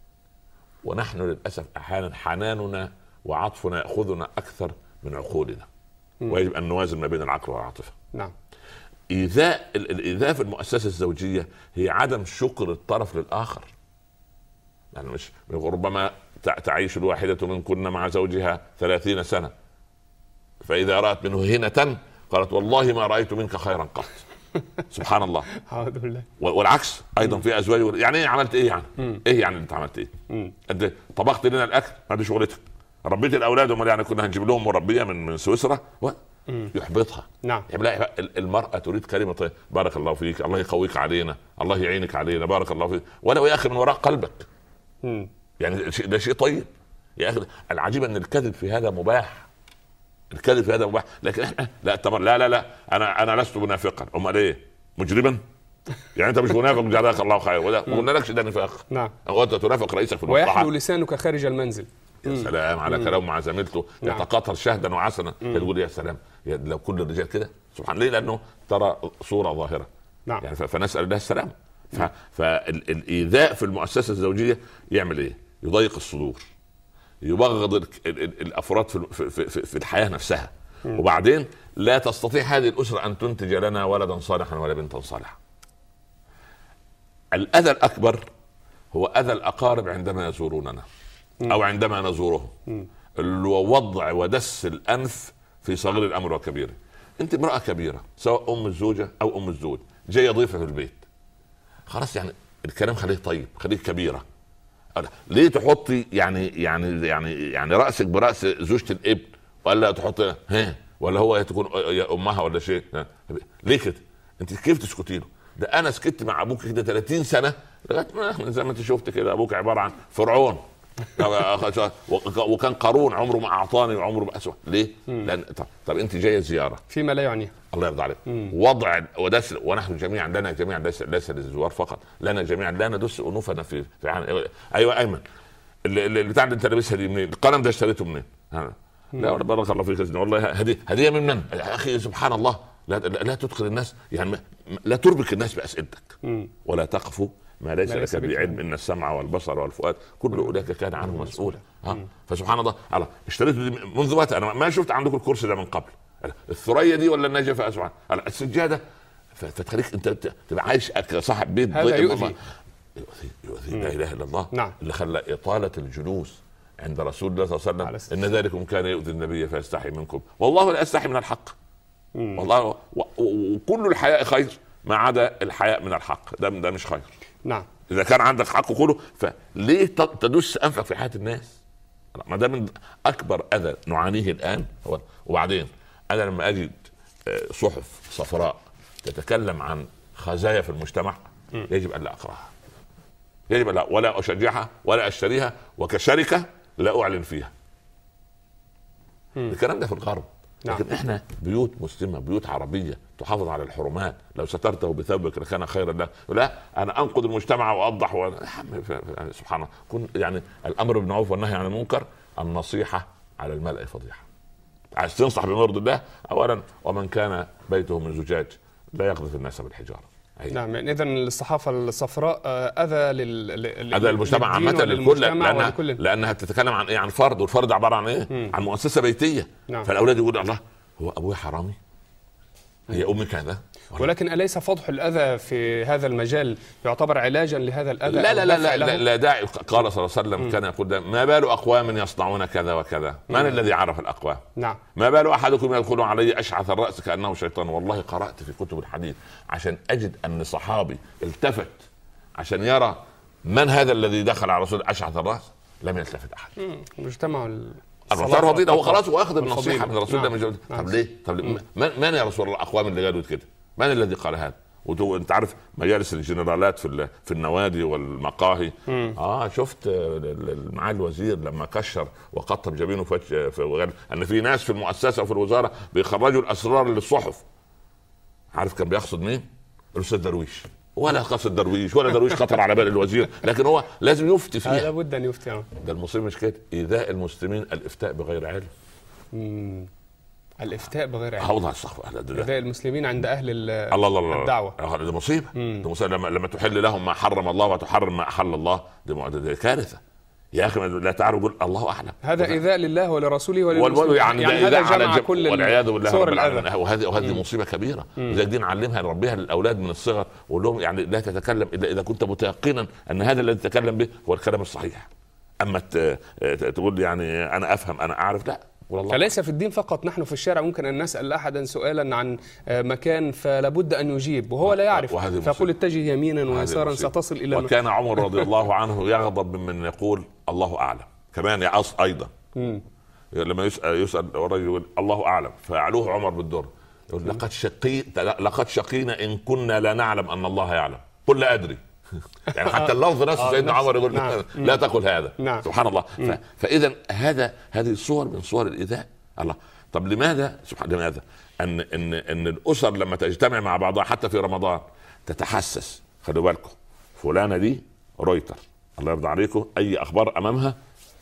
ونحن للاسف احيانا حناننا وعطفنا ياخذنا اكثر من عقولنا، ويجب ان نوازن ما بين العقل والعاطفه. نعم. إيذاء الإيذاء في المؤسسة الزوجية هي عدم شكر الطرف للآخر. يعني مش ربما تعيش الواحدة منكن مع زوجها ثلاثين سنة، فإذا رأت منه هنة قالت والله ما رأيت منك خيرا قط. سبحان الله. أعوذ بالله. والعكس أيضا في أزواج. يعني إيه عملت إيه يعني؟ مم. إيه يعني أنت عملت إيه؟ أنت طبخت لنا الأكل، ما دي شغلتك. ربيت الأولاد، وما يعني كنا هنجيب لهم مربية من من سويسرا و... يحبطها. نعم. المرأة تريد كلمة طيب. بارك الله فيك، الله يقويك علينا، الله يعينك علينا، بارك الله فيك، ولو يا أخي من وراء قلبك. مم. يعني ده شيء طيب يا أخي. العجيب أن الكذب في هذا مباح، الكذب في هذا مباح، لكن احنا لا تمر لا لا لا أنا أنا لست منافقا. أمال إيه؟ مجرما؟ يعني أنت مش منافق جزاك الله خير، ولا ما قلنالكش ده نفاق. نعم. وأنت تنافق رئيسك في المصلحة. ويحلو لسانك خارج المنزل. يا سلام على كلام مع زميلته. نعم. يتقاطر شهدا وعسنا. يقول يا سلام لو كل الرجال كده سبحان الله، لانه ترى صوره ظاهره. نعم. يعني فنسال الله السلام. فالايذاء في المؤسسه الزوجيه يعمل ايه؟ يضيق الصدور، يبغض الافراد في, في, في, في الحياه نفسها. مم. وبعدين لا تستطيع هذه الاسره ان تنتج لنا ولدا صالحا ولا بنتا صالحه. الاذى الاكبر هو اذى الاقارب عندما يزوروننا او عندما نزورهم، الوضع ودس الانف في صغير الامر وكبيره. انت امراه كبيره سواء ام الزوجه او ام الزوج، جايه ضيفه في البيت، خلاص يعني الكلام خليه طيب، خليه كبيره. ليه تحطي يعني يعني يعني يعني راسك براس زوجة الابن، ولا تحطي ها ولا هو تكون يا امها ولا شيء؟ ليه كده؟ انت كيف تسكتي له؟ ده انا سكت مع ابوك كده ثلاثين سنه لغايه ما زي ما انت شفت كده ابوك عباره عن فرعون وكان قارون عمره ما اعطاني وعمره ما اسوء. ليه؟ لان طب, طب انت جايه زياره فيما لا يعنيه. الله يرضى عليك. وضع ودس، ونحن جميعا لنا جميعا ليس ليس للزوار فقط، لنا جميعا لا ندس انوفنا في في عن... ايوه ايمن اللي بتاع اللي انت لابسها دي منين؟ القلم ده اشتريته منين؟ لا بارك الله فيك والله هديه هديه من من؟ يا اخي سبحان الله. لا, لا تدخل الناس، يعني لا تربك الناس باسئلتك، ولا تقف ما ليس لك بعلم، ان السمع والبصر والفؤاد كل اولئك كان عنه مسؤولا. ها فسبحان الله. الله اشتريته منذ وقت، انا ما شفت عندكم الكرسي ده من قبل، الثريا دي ولا النجفه اسمع السجاده، فتخليك انت تبقى عايش صاحب بيت. هذا يؤذي يؤذي يؤذي لا اله الا الله. نعم. اللي خلى اطاله الجلوس عند رسول الله صلى الله عليه وسلم ان ذلكم كان يؤذي النبي فيستحي منكم والله لا يستحي من الحق. مم. والله وكل الحياء خير ما عدا الحياء من الحق، ده ده مش خير. نعم. اذا كان عندك حق كله فليه تدوس انفك في حياه الناس؟ ما ده من اكبر اذى نعانيه الان. وبعدين انا لما اجد صحف صفراء تتكلم عن خزايا في المجتمع يجب ان لا اقراها، يجب ان لا ولا اشجعها ولا اشتريها، وكشركه لا اعلن فيها. الكلام ده في الغرب. لكن نعم. احنا بيوت مسلمه، بيوت عربيه تحافظ على الحرمات، لو سترته بثوبك لكان خيرا له. لا انا انقذ المجتمع واوضح و... سبحان الله. كن يعني الامر بالمعروف والنهي عن المنكر، النصيحه على الملأ فضيحه. عايز تنصح بما يرضي الله، اولا ومن كان بيته من زجاج لا يقذف الناس بالحجاره. نعم، يعني إذن الصحافة الصفراء أذى لل أذى المجتمع عامة للكل، لأنها, لأنها تتكلم عن إيه؟ عن فرد، والفرد عبارة عن إيه؟ م. عن مؤسسة بيتية. نعم. فالأولاد يقول الله هو أبوي حرامي، هي أمي كذا. ولكن أليس فضح الأذى في هذا المجال يعتبر علاجا لهذا الأذى؟ لا لا لا لا, لا, لا داعي. قال صلى الله عليه وسلم م. كان يقول ما بال أقوام يصنعون كذا وكذا، من م. الذي عرف الأقوام؟ نعم. ما بال أحدكم يدخل علي أشعث الرأس كأنه شيطان. والله قرأت في كتب الحديث عشان أجد أن صحابي التفت عشان يرى من هذا الذي دخل على رسول أشعث الرأس، لم يلتفت أحد. مجتمع الرسول فضيلة، هو خلاص واخذ النصيحة من الرسول. نعم. من نعم. طب ليه؟ طب ليه؟ من يا رسول الله أقوام اللي قالوا كده؟ من الذي قال هذا؟ وانت عارف مجالس الجنرالات في في النوادي والمقاهي. مم. اه شفت معالي الوزير لما كشر وقطب جبينه وقال ان في ناس في المؤسسه وفي الوزاره بيخرجوا الاسرار للصحف. عارف كان بيقصد مين؟ الاستاذ درويش. ولا قصد درويش ولا درويش خطر على بال الوزير، لكن هو لازم يفتي فيها. لابد ان يفتي. ده المصيبه مش كده، ايذاء المسلمين الافتاء بغير علم. امم الافتاء بغير علم. اوضح الصحوه ايذاء المسلمين عند اهل الله الله الدعوه. دي مصيبه. دي مصيبه لما لما تحل لهم ما حرم الله وتحرم ما احل الله، دي كارثه يا اخي. لا تعالوا قول الله اعلم. هذا ايذاء لله ولرسوله وللمسلمين. يعني, يعني هذا جمع كل والعياذ بالله رب العالمين. وهذه وهذه مصيبه كبيره. اذا دي نعلمها نربيها للاولاد من الصغر، ونقول لهم يعني لا تتكلم الا اذا كنت متيقنا ان هذا الذي تتكلم به هو الكلام الصحيح. اما تقول يعني انا افهم انا اعرف، لا. فليس في الدين فقط. نحن في الشارع ممكن أن نسأل أحدا سؤالا عن مكان فلابد أن يجيب وهو لا يعرف، فقل اتجه يمينا ويسارا ستصل إلى. وكان عمر رضي الله عنه يغضب ممن يقول الله أعلم كمان يا أص أيضا. مم. لما يسأل يسأل الرجل يقول الله أعلم، فيعلوه عمر بالدور يقول لقد شقي لقد شقينا إن كنا لا نعلم أن الله يعلم، قل لا أدري. يعني حتى اللفظ نفسه سيدنا عمر يقول نعم. لا تقل هذا. نعم. سبحان الله. ف... فاذا هذا هذه صور من صور الايذاء. الله. طب لماذا سبحان لماذا ان ان ان الاسر لما تجتمع مع بعضها حتى في رمضان تتحسس؟ خلوا بالكم فلانه دي رويتر الله يرضى عليكم، اي اخبار امامها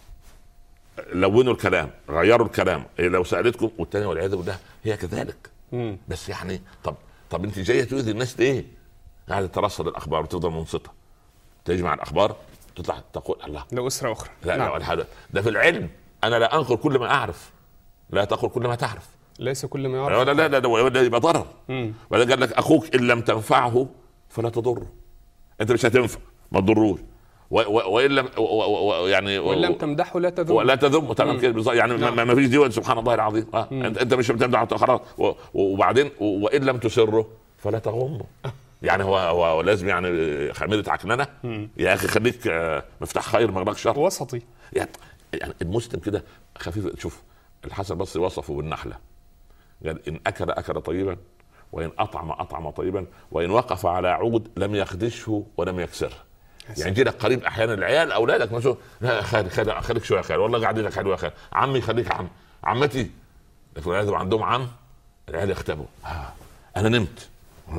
لونوا الكلام غيروا الكلام لو سالتكم، والثانيه والعياذ بالله هي كذلك. مم. بس يعني طب طب انت جايه تؤذي الناس ليه؟ قاعدة ترصد الأخبار وتفضل منصتة، تجمع الأخبار تطلع تقول الله لأسرة أخرى. لا نعم. لا ده في العلم أنا لا أنقل كل ما أعرف، لا تقول كل ما تعرف. ليس كل ما يعرف. لا لا لا ده لا يبقى ضرر. وبعدين قال لك أخوك إن لم تنفعه فلا تضره. أنت مش هتنفع ما تضروش، وإن لم يعني وإن لم تمدحه لا تذم ولا تذم. تمام كده يعني نعم. ما فيش ديوان سبحان الله العظيم. آه. أنت أنت مش بتمدحه خلاص. وبعدين وإن لم تسره فلا تغمه. يعني هو هو لازم يعني خميرة عكننة يا اخي، خليك مفتاح خير مغلق شر وسطي. يعني يعني المسلم كده خفيف. شوف الحسن البصري وصفه بالنحله، قال ان اكل اكل طيبا، وان اطعم اطعم طيبا، وان وقف على عود لم يخدشه ولم يكسره. يعني جيلك قريب احيانا العيال اولادك مثلا لا خليك خليك شويه خير، والله قاعدين لك حلوه خير، عمي خليك عم، عمتي لكن عندهم عم العيال يختبوا آه. انا نمت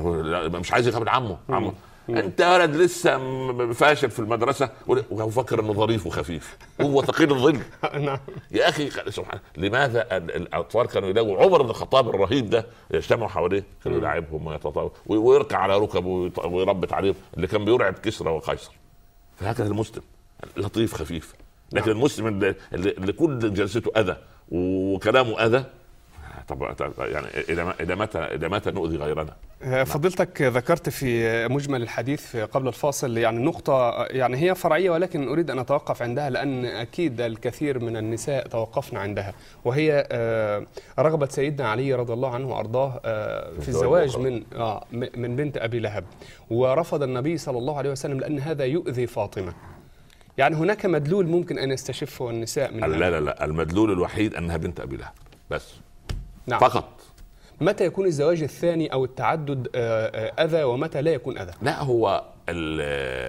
مش عايز يقابل عمه. عمه انت ولد لسه فاشل في المدرسه وفكر انه ظريف وخفيف وهو ثقيل الظل. يا اخي سبحان لماذا الاطفال كانوا يلاقوا عمر بن الخطاب الرهيب ده يجتمعوا حواليه كانوا يلعبهم ويتطاولوا ويركع على ركبه ويربط عليهم اللي كان بيرعب كسرى وقيصر. فهكذا المسلم لطيف خفيف، لكن المسلم اللي, اللي كل جلسته اذى وكلامه اذى، طب يعني إذا متى إذا متى نؤذي غيرنا؟ فضيلتك ذكرت في مجمل الحديث قبل الفاصل يعني نقطة يعني هي فرعية ولكن أريد أن أتوقف عندها لأن أكيد الكثير من النساء توقفنا عندها، وهي رغبة سيدنا علي رضي الله عنه وأرضاه في الزواج من من بنت أبي لهب، ورفض النبي صلى الله عليه وسلم لأن هذا يؤذي فاطمة. يعني هناك مدلول ممكن أن يستشفه النساء من لا لا لا المدلول الوحيد أنها بنت أبي لهب بس. نعم. فقط. متى يكون الزواج الثاني أو التعدد أذى ومتى لا يكون أذى؟ لا هو ال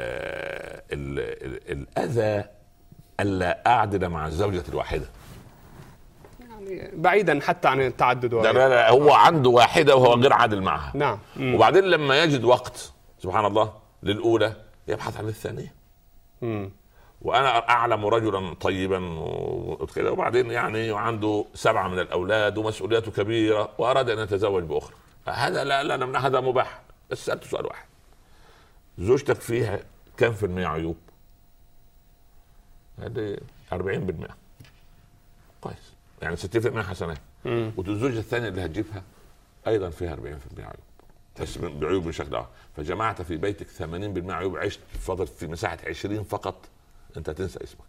ال ال الأذى ألا أعدل مع الزوجة الواحدة، يعني بعيدا حتى عن التعدد. لا لا هو عنده واحدة وهو غير عادل معها. نعم. وبعدين لما يجد وقت سبحان الله للأولى يبحث عن الثانية. مم. وانا اعلم رجلا طيبا وكذا وبعدين يعني عنده سبعه من الاولاد ومسؤولياته كبيره واراد ان يتزوج باخرى، هذا لا لا لا هذا مباح. بس سالته سؤال واحد زوجتك فيها كم في المية عيوب؟ هذه أربعين بالمئة، كويس، يعني ستين بالمئة حسنات. والزوجة الثانية اللي هتجيبها أيضا فيها أربعين بالمئة عيوب، بس بعيوب بشكل آخر. فجمعت في بيتك ثمانين بالمئة عيوب، عشت فضل في مساحة عشرين فقط أنت تنسى اسمك.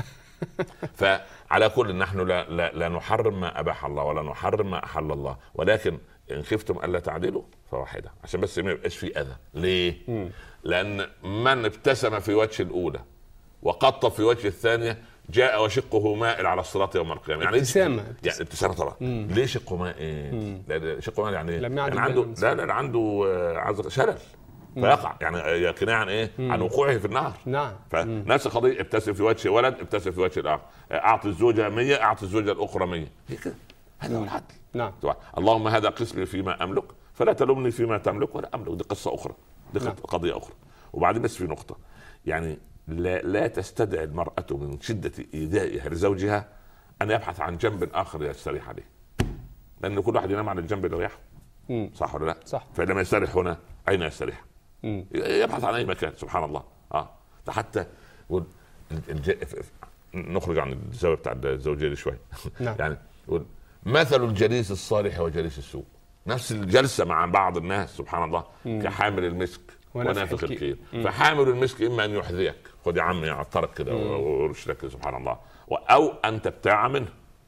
فعلى كل نحن لا, لا, لا نحرم ما أباح الله ولا نحرم ما أحل الله، ولكن إن خفتم ألا تعدلوا فواحدة، عشان بس ما يبقاش في أذى. ليه؟ م. لأن من ابتسم في وجه الأولى وقط في وجه الثانية جاء وشقه مائل على الصراط يوم القيامة. يعني ابتسامة، يعني ابتسامة طبعا. مم. ليه شقه مائل؟ لأن شقه مائل يعني, يعني عنده لا لا عنده عذر شلل فيقع، يعني كناية عن ايه؟ مم. عن وقوعه في النار. نعم. فنفس القضية، ابتسم في وجه ولد ابتسم في وجه الآخر، أعطي الزوجة مية أعطي الزوجة الأخرى مية، هي كده، هذا هو العدل. نعم. اللهم هذا قسمي فيما أملك فلا تلومني فيما تملك ولا أملك. دي قصة أخرى، دي نعم. قضية أخرى. وبعدين بس في نقطة، يعني لا, لا تستدعي المرأة من شدة إيذائها لزوجها أن يبحث عن جنب آخر يستريح عليه، لأن كل واحد ينام على الجنب اللي يريحه. صح ولا لا؟ صح. فلما يستريح هنا أين يستريح؟ مم. يبحث عن أي مكان. سبحان الله. آه حتى الج... نخرج عن الزاوية بتاع الزوجية دي شوي. نعم. يعني مثل الجليس الصالح وجليس السوء، نفس الجلسة مع بعض الناس سبحان الله. مم. كحامل المسك ونافخ الكير. فحامل المسك إما أن يحذيك، خذ يا عمي اعترك كده ورشلك سبحان الله، أو أن تبتاع منه،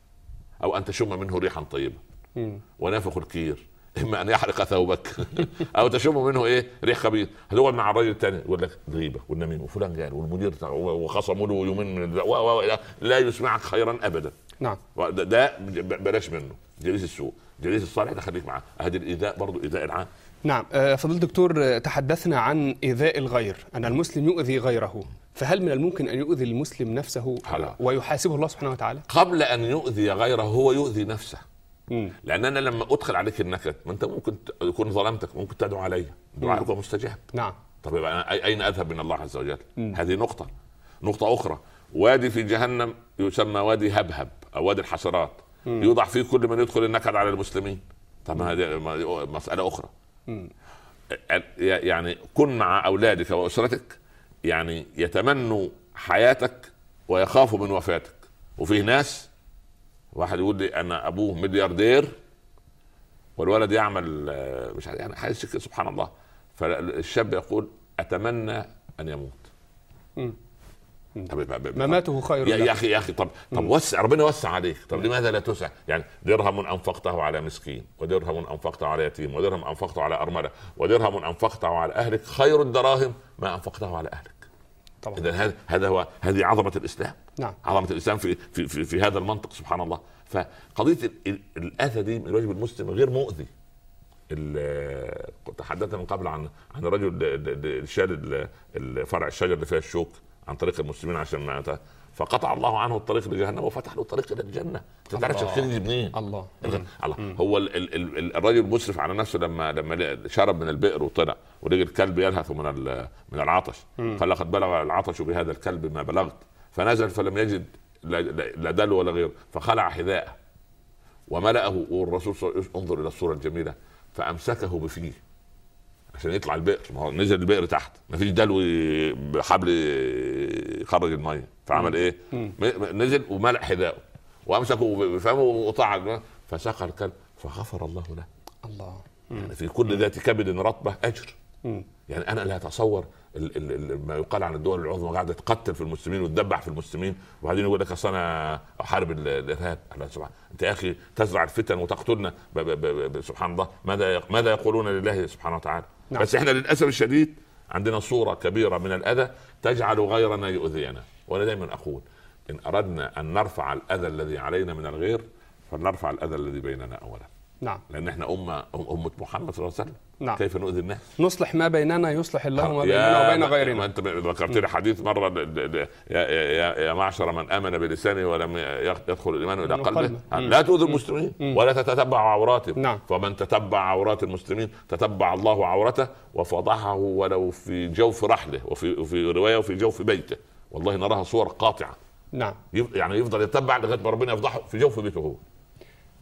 أو أن تشم منه ريحا طيبة. مم. ونافخ الكير إما أن يحرق ثوبك أو تشم منه إيه ريح خبيث. هل هو مع الرجل الثاني يقول لك غيبة والنميم وفلان قال والمدير وخصموا له يومين من لا يسمعك خيرا أبدا. نعم. ده بلاش منه. جليس السوء. جليس الصالح ده خليك معاه. هذا الإيذاء برضو إيذاء العام. نعم. فضيلة الدكتور، تحدثنا عن إيذاء الغير، أن المسلم يؤذي غيره، فهل من الممكن أن يؤذي المسلم نفسه حلا. ويحاسبه الله سبحانه وتعالى؟ قبل أن يؤذي غيره هو يؤذي نفسه. مم. لأن أنا لما أدخل عليك النكد، ما أنت ممكن تكون ظلمتك، ممكن تدعو علي، دعائك مستجاب. نعم. طب يبقى أين أذهب من الله عز وجل؟ مم. هذه نقطة. نقطة أخرى، وادي في جهنم يسمى وادي هبهب أو وادي الحسرات. مم. يوضع فيه كل من يدخل النكد على المسلمين. طب هذه مسألة أخرى. مم. يعني كن مع أولادك وأسرتك يعني يتمنوا حياتك ويخافوا من وفاتك. وفيه ناس، واحد يقول لي أنا أبوه ملياردير والولد يعمل مش يعني حاجة سبحان الله، فالشاب يقول أتمنى أن يموت. مم. مماته خير يا, يا اخي يا اخي طب طب وسع، ربنا وسع عليك، طب لماذا لا توسع؟ يعني درهم انفقته على مسكين، ودرهم انفقته على يتيم، ودرهم انفقته على ارمله، ودرهم انفقته على اهلك خير الدراهم ما انفقته على اهلك. طبعا. اذا هذا هذا هو هذه عظمه الاسلام. نعم. عظمه الاسلام في في في, في هذا المنطق سبحان الله. فقضيه الاذى دي من الواجب المسلم غير مؤذي. تحدثنا من قبل عن عن رجل شال فرع الشجر اللي فيها الشوك عن طريق المسلمين عشان ما، فقطع الله عنه الطريق لجهنم وفتح له الطريق الى الجنه. انت تعرفش الخير يجي منين؟ الله الله. هو ال ال ال الرجل مسرف على نفسه لما لما شرب من البئر وطلع ولقى الكلب يلهث من من العطش، قال لقد بلغ العطش بهذا الكلب ما بلغت، فنزل فلم يجد لا دلو ولا غيره، فخلع حذاءه وملأه. والرسول صلى الله عليه وسلم انظر الى الصوره الجميله، فامسكه بفيه عشان يطلع البئر. ما هو نزل البئر تحت، ما فيش دلو بحبل يخرج الميه، فعمل ايه؟ نزل وملأ حذاءه وامسكه بفمه وطعن، فسقى الكلب فغفر الله له. الله. يعني في كل ذات كبد رطبه اجر. مم. يعني انا لا اتصور ال ال ما يقال عن الدول العظمى قاعده تقتل في المسلمين وتدبح في المسلمين، وبعدين يقول لك اصل انا احارب الارهاب. انت يا اخي تزرع الفتن وتقتلنا ب ب ب سبحان الله. ماذا ماذا يقولون لله سبحانه وتعالى؟ نعم. بس احنا للاسف الشديد عندنا صوره كبيره من الاذى تجعل غيرنا يؤذينا. وانا دائما اقول ان اردنا ان نرفع الاذى الذي علينا من الغير فلنرفع الاذى الذي بيننا اولا. نعم. لان احنا امه امه محمد صلى الله عليه وسلم. نعم. كيف نؤذي الناس؟ نصلح ما بيننا يصلح الله ما بيننا وبين غيرنا. ما انت ذكرت لي حديث مره يا, يا, يا معشر من امن بلسانه ولم يدخل الايمان الى قلبه لا تؤذوا المسلمين ولا تتتبعوا عوراتهم. نعم. فمن تتبع عورات المسلمين تتبع الله عورته وفضحه ولو في جوف رحله، وفي وفي روايه وفي جوف بيته. والله نراها صور قاطعه. نعم. يعني يفضل يتبع لغايه ما ربنا يفضحه في جوف بيته هو.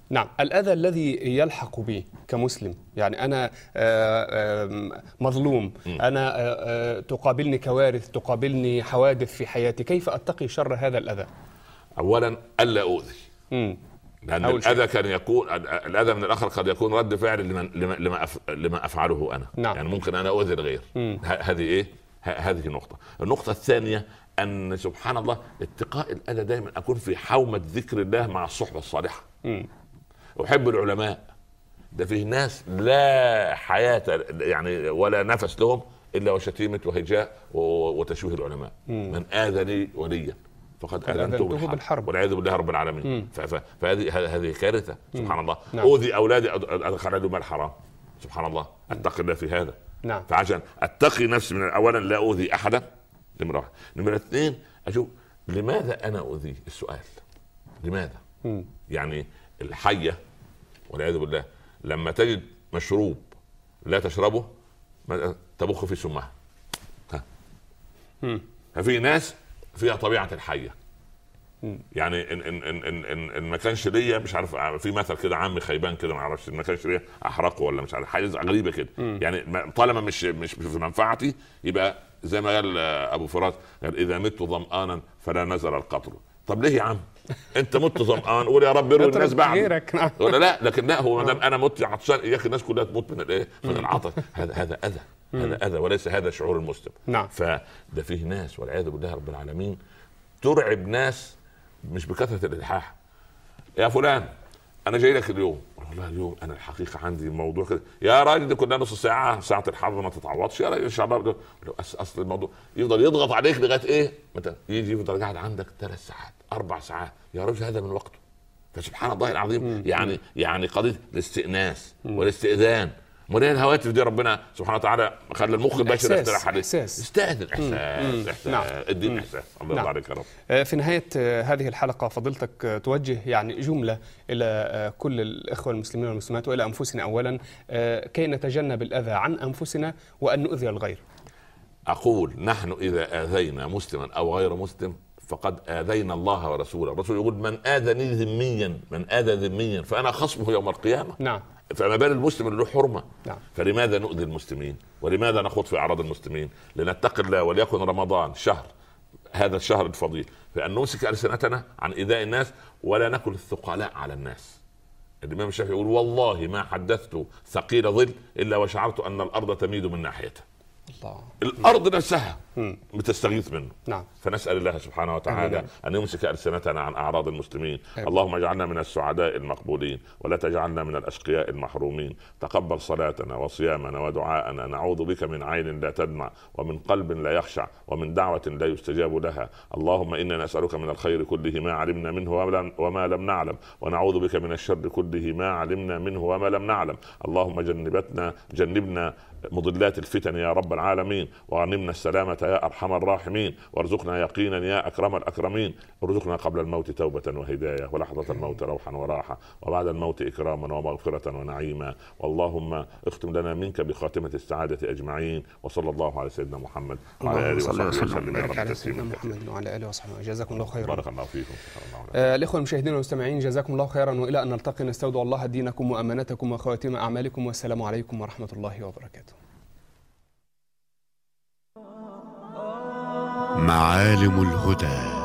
نعم. الأذى الذي يلحق بي كمسلم، يعني أنا مظلوم، أنا تقابلني كوارث، تقابلني حوادث في حياتي، كيف أتقي شر هذا الأذى؟ أولا ألا أؤذي، لأن الأذى كان يكون الأذى من الآخر قد يكون رد فعل لمن لما لما أفعله أنا. نعم. يعني ممكن أنا أؤذي الغير. هذه إيه؟ هذه النقطة. النقطة الثانية أن سبحان الله اتقاء الأذى دائما أكون في حومة ذكر الله مع الصحبة الصالحة. م. أحب العلماء، ده فيه ناس لا حياة يعني ولا نفس لهم إلا وشتيمة وهجاء وتشويه العلماء. م. من آذني وليا فقد آذنته بالحرب والعياذ بالله رب العالمين. فهذه هذه كارثة. سبحان الله. نعم. أوذي أولادي أدخل لهم الحرام. سبحان الله. أتقي الله في هذا. نعم. فعشان أتقي نفسي من أولا لا أوذي أحدا، نمرة واحد. نمرة اثنين أشوف لماذا أنا أؤذي، السؤال لماذا؟ م. يعني الحية والعياذ بالله لما تجد مشروب لا تشربه تبخ في سمها. ففي ناس فيها طبيعة الحية. م. يعني ان ان ان ان ان, إن ما كانش ليا مش عارف، في مثل كده عامي خيبان كده ما اعرفش، ما كانش ليا احرقه ولا مش عارف، حاجه غريبه كده. م. يعني طالما مش مش في منفعتي يبقى زي ما قال ابو فراس، قال اذا مت ظمآنا فلا نزل القطر. طب ليه يا عم انت مت ظمآن قول يا رب يروي الناس بعد ولا لا، لكن لا هو ما دام انا مت عطشان يا اخي الناس كلها تموت من الايه، من العطش. هذا هذا اذى، هذا اذى وليس هذا شعور المسلم. نعم. فده فيه ناس والعياذ بالله رب العالمين ترعب ناس مش بكثرة الإلحاح. يا فلان أنا جاي لك اليوم، والله اليوم أنا الحقيقة عندي موضوع كده. يا راجل دي كلها نص ساعة، ساعة الحظ ما تتعوضش يا راجل إن شاء الله. أصل الموضوع يفضل يضغط عليك لغاية إيه؟ متى يجي يفضل قاعد عندك ثلاث ساعات أربع ساعات، يا راجل هذا من وقته. فسبحان الله العظيم. م- يعني م- يعني قضية الاستئناس م- والاستئذان مرين الهواتف دي ربنا سبحانه وتعالى خلى المخ البشري يقترح عليه. استاذن احساس، احساس. نعم. الدين احساس. الله يرضى عليك يا رب. في نهايه هذه الحلقه فضيلتك توجه يعني جمله الى كل الاخوه المسلمين والمسلمات والى انفسنا اولا كي نتجنب الاذى عن انفسنا وان نؤذي الغير. اقول نحن اذا اذينا مسلما او غير مسلم فقد آذينا الله ورسوله. الرسول يقول من آذني ذميا، من آذى ذميا فأنا خصمه يوم القيامة. نعم. فما بال المسلم اللي له حرمة. نعم. فلماذا نؤذي المسلمين ولماذا نخوض في أعراض المسلمين؟ لنتقي الله وليكن رمضان شهر هذا الشهر الفضيل فأن نمسك ألسنتنا عن إيذاء الناس ولا نكل الثقلاء على الناس. الإمام الشافعي يقول والله ما حدثت ثقيل ظل إلا وشعرت أن الأرض تميد من ناحيته. الله. الأرض نفسها بتستغيث منه. نعم. فنسأل الله سبحانه وتعالى أمين. أن يمسك ألسنتنا عن أعراض المسلمين. أمين. اللهم اجعلنا من السعداء المقبولين ولا تجعلنا من الأشقياء المحرومين. تقبل صلاتنا وصيامنا ودعاءنا. نعوذ بك من عين لا تدمع ومن قلب لا يخشع ومن دعوة لا يستجاب لها. اللهم إنا نسألك من الخير كله ما علمنا منه وما لم نعلم ونعوذ بك من الشر كله ما علمنا منه وما لم نعلم. اللهم جنبتنا جنبنا مضلات الفتن يا رب العالمين وغنمنا السلامة يا أرحم الراحمين وارزقنا يقينا يا أكرم الأكرمين. ارزقنا قبل الموت توبة وهداية ولحظة الموت روحا وراحة وبعد الموت إكراما ومغفرة ونعيما. واللهم اختم لنا منك بخاتمة السعادة أجمعين. وصلى الله على سيدنا محمد وعلى آله وصحبه وسلم يا رب تسليما محمد وعلى آله وصحبه. جزاكم الله خيرا. بارك الله فيكم. آه الإخوة المشاهدين والمستمعين جزاكم الله خيرا وإلى أن نلتقي نستودع الله دينكم وأمانتكم وخواتيم أعمالكم والسلام عليكم ورحمة الله وبركاته. معالم الهدى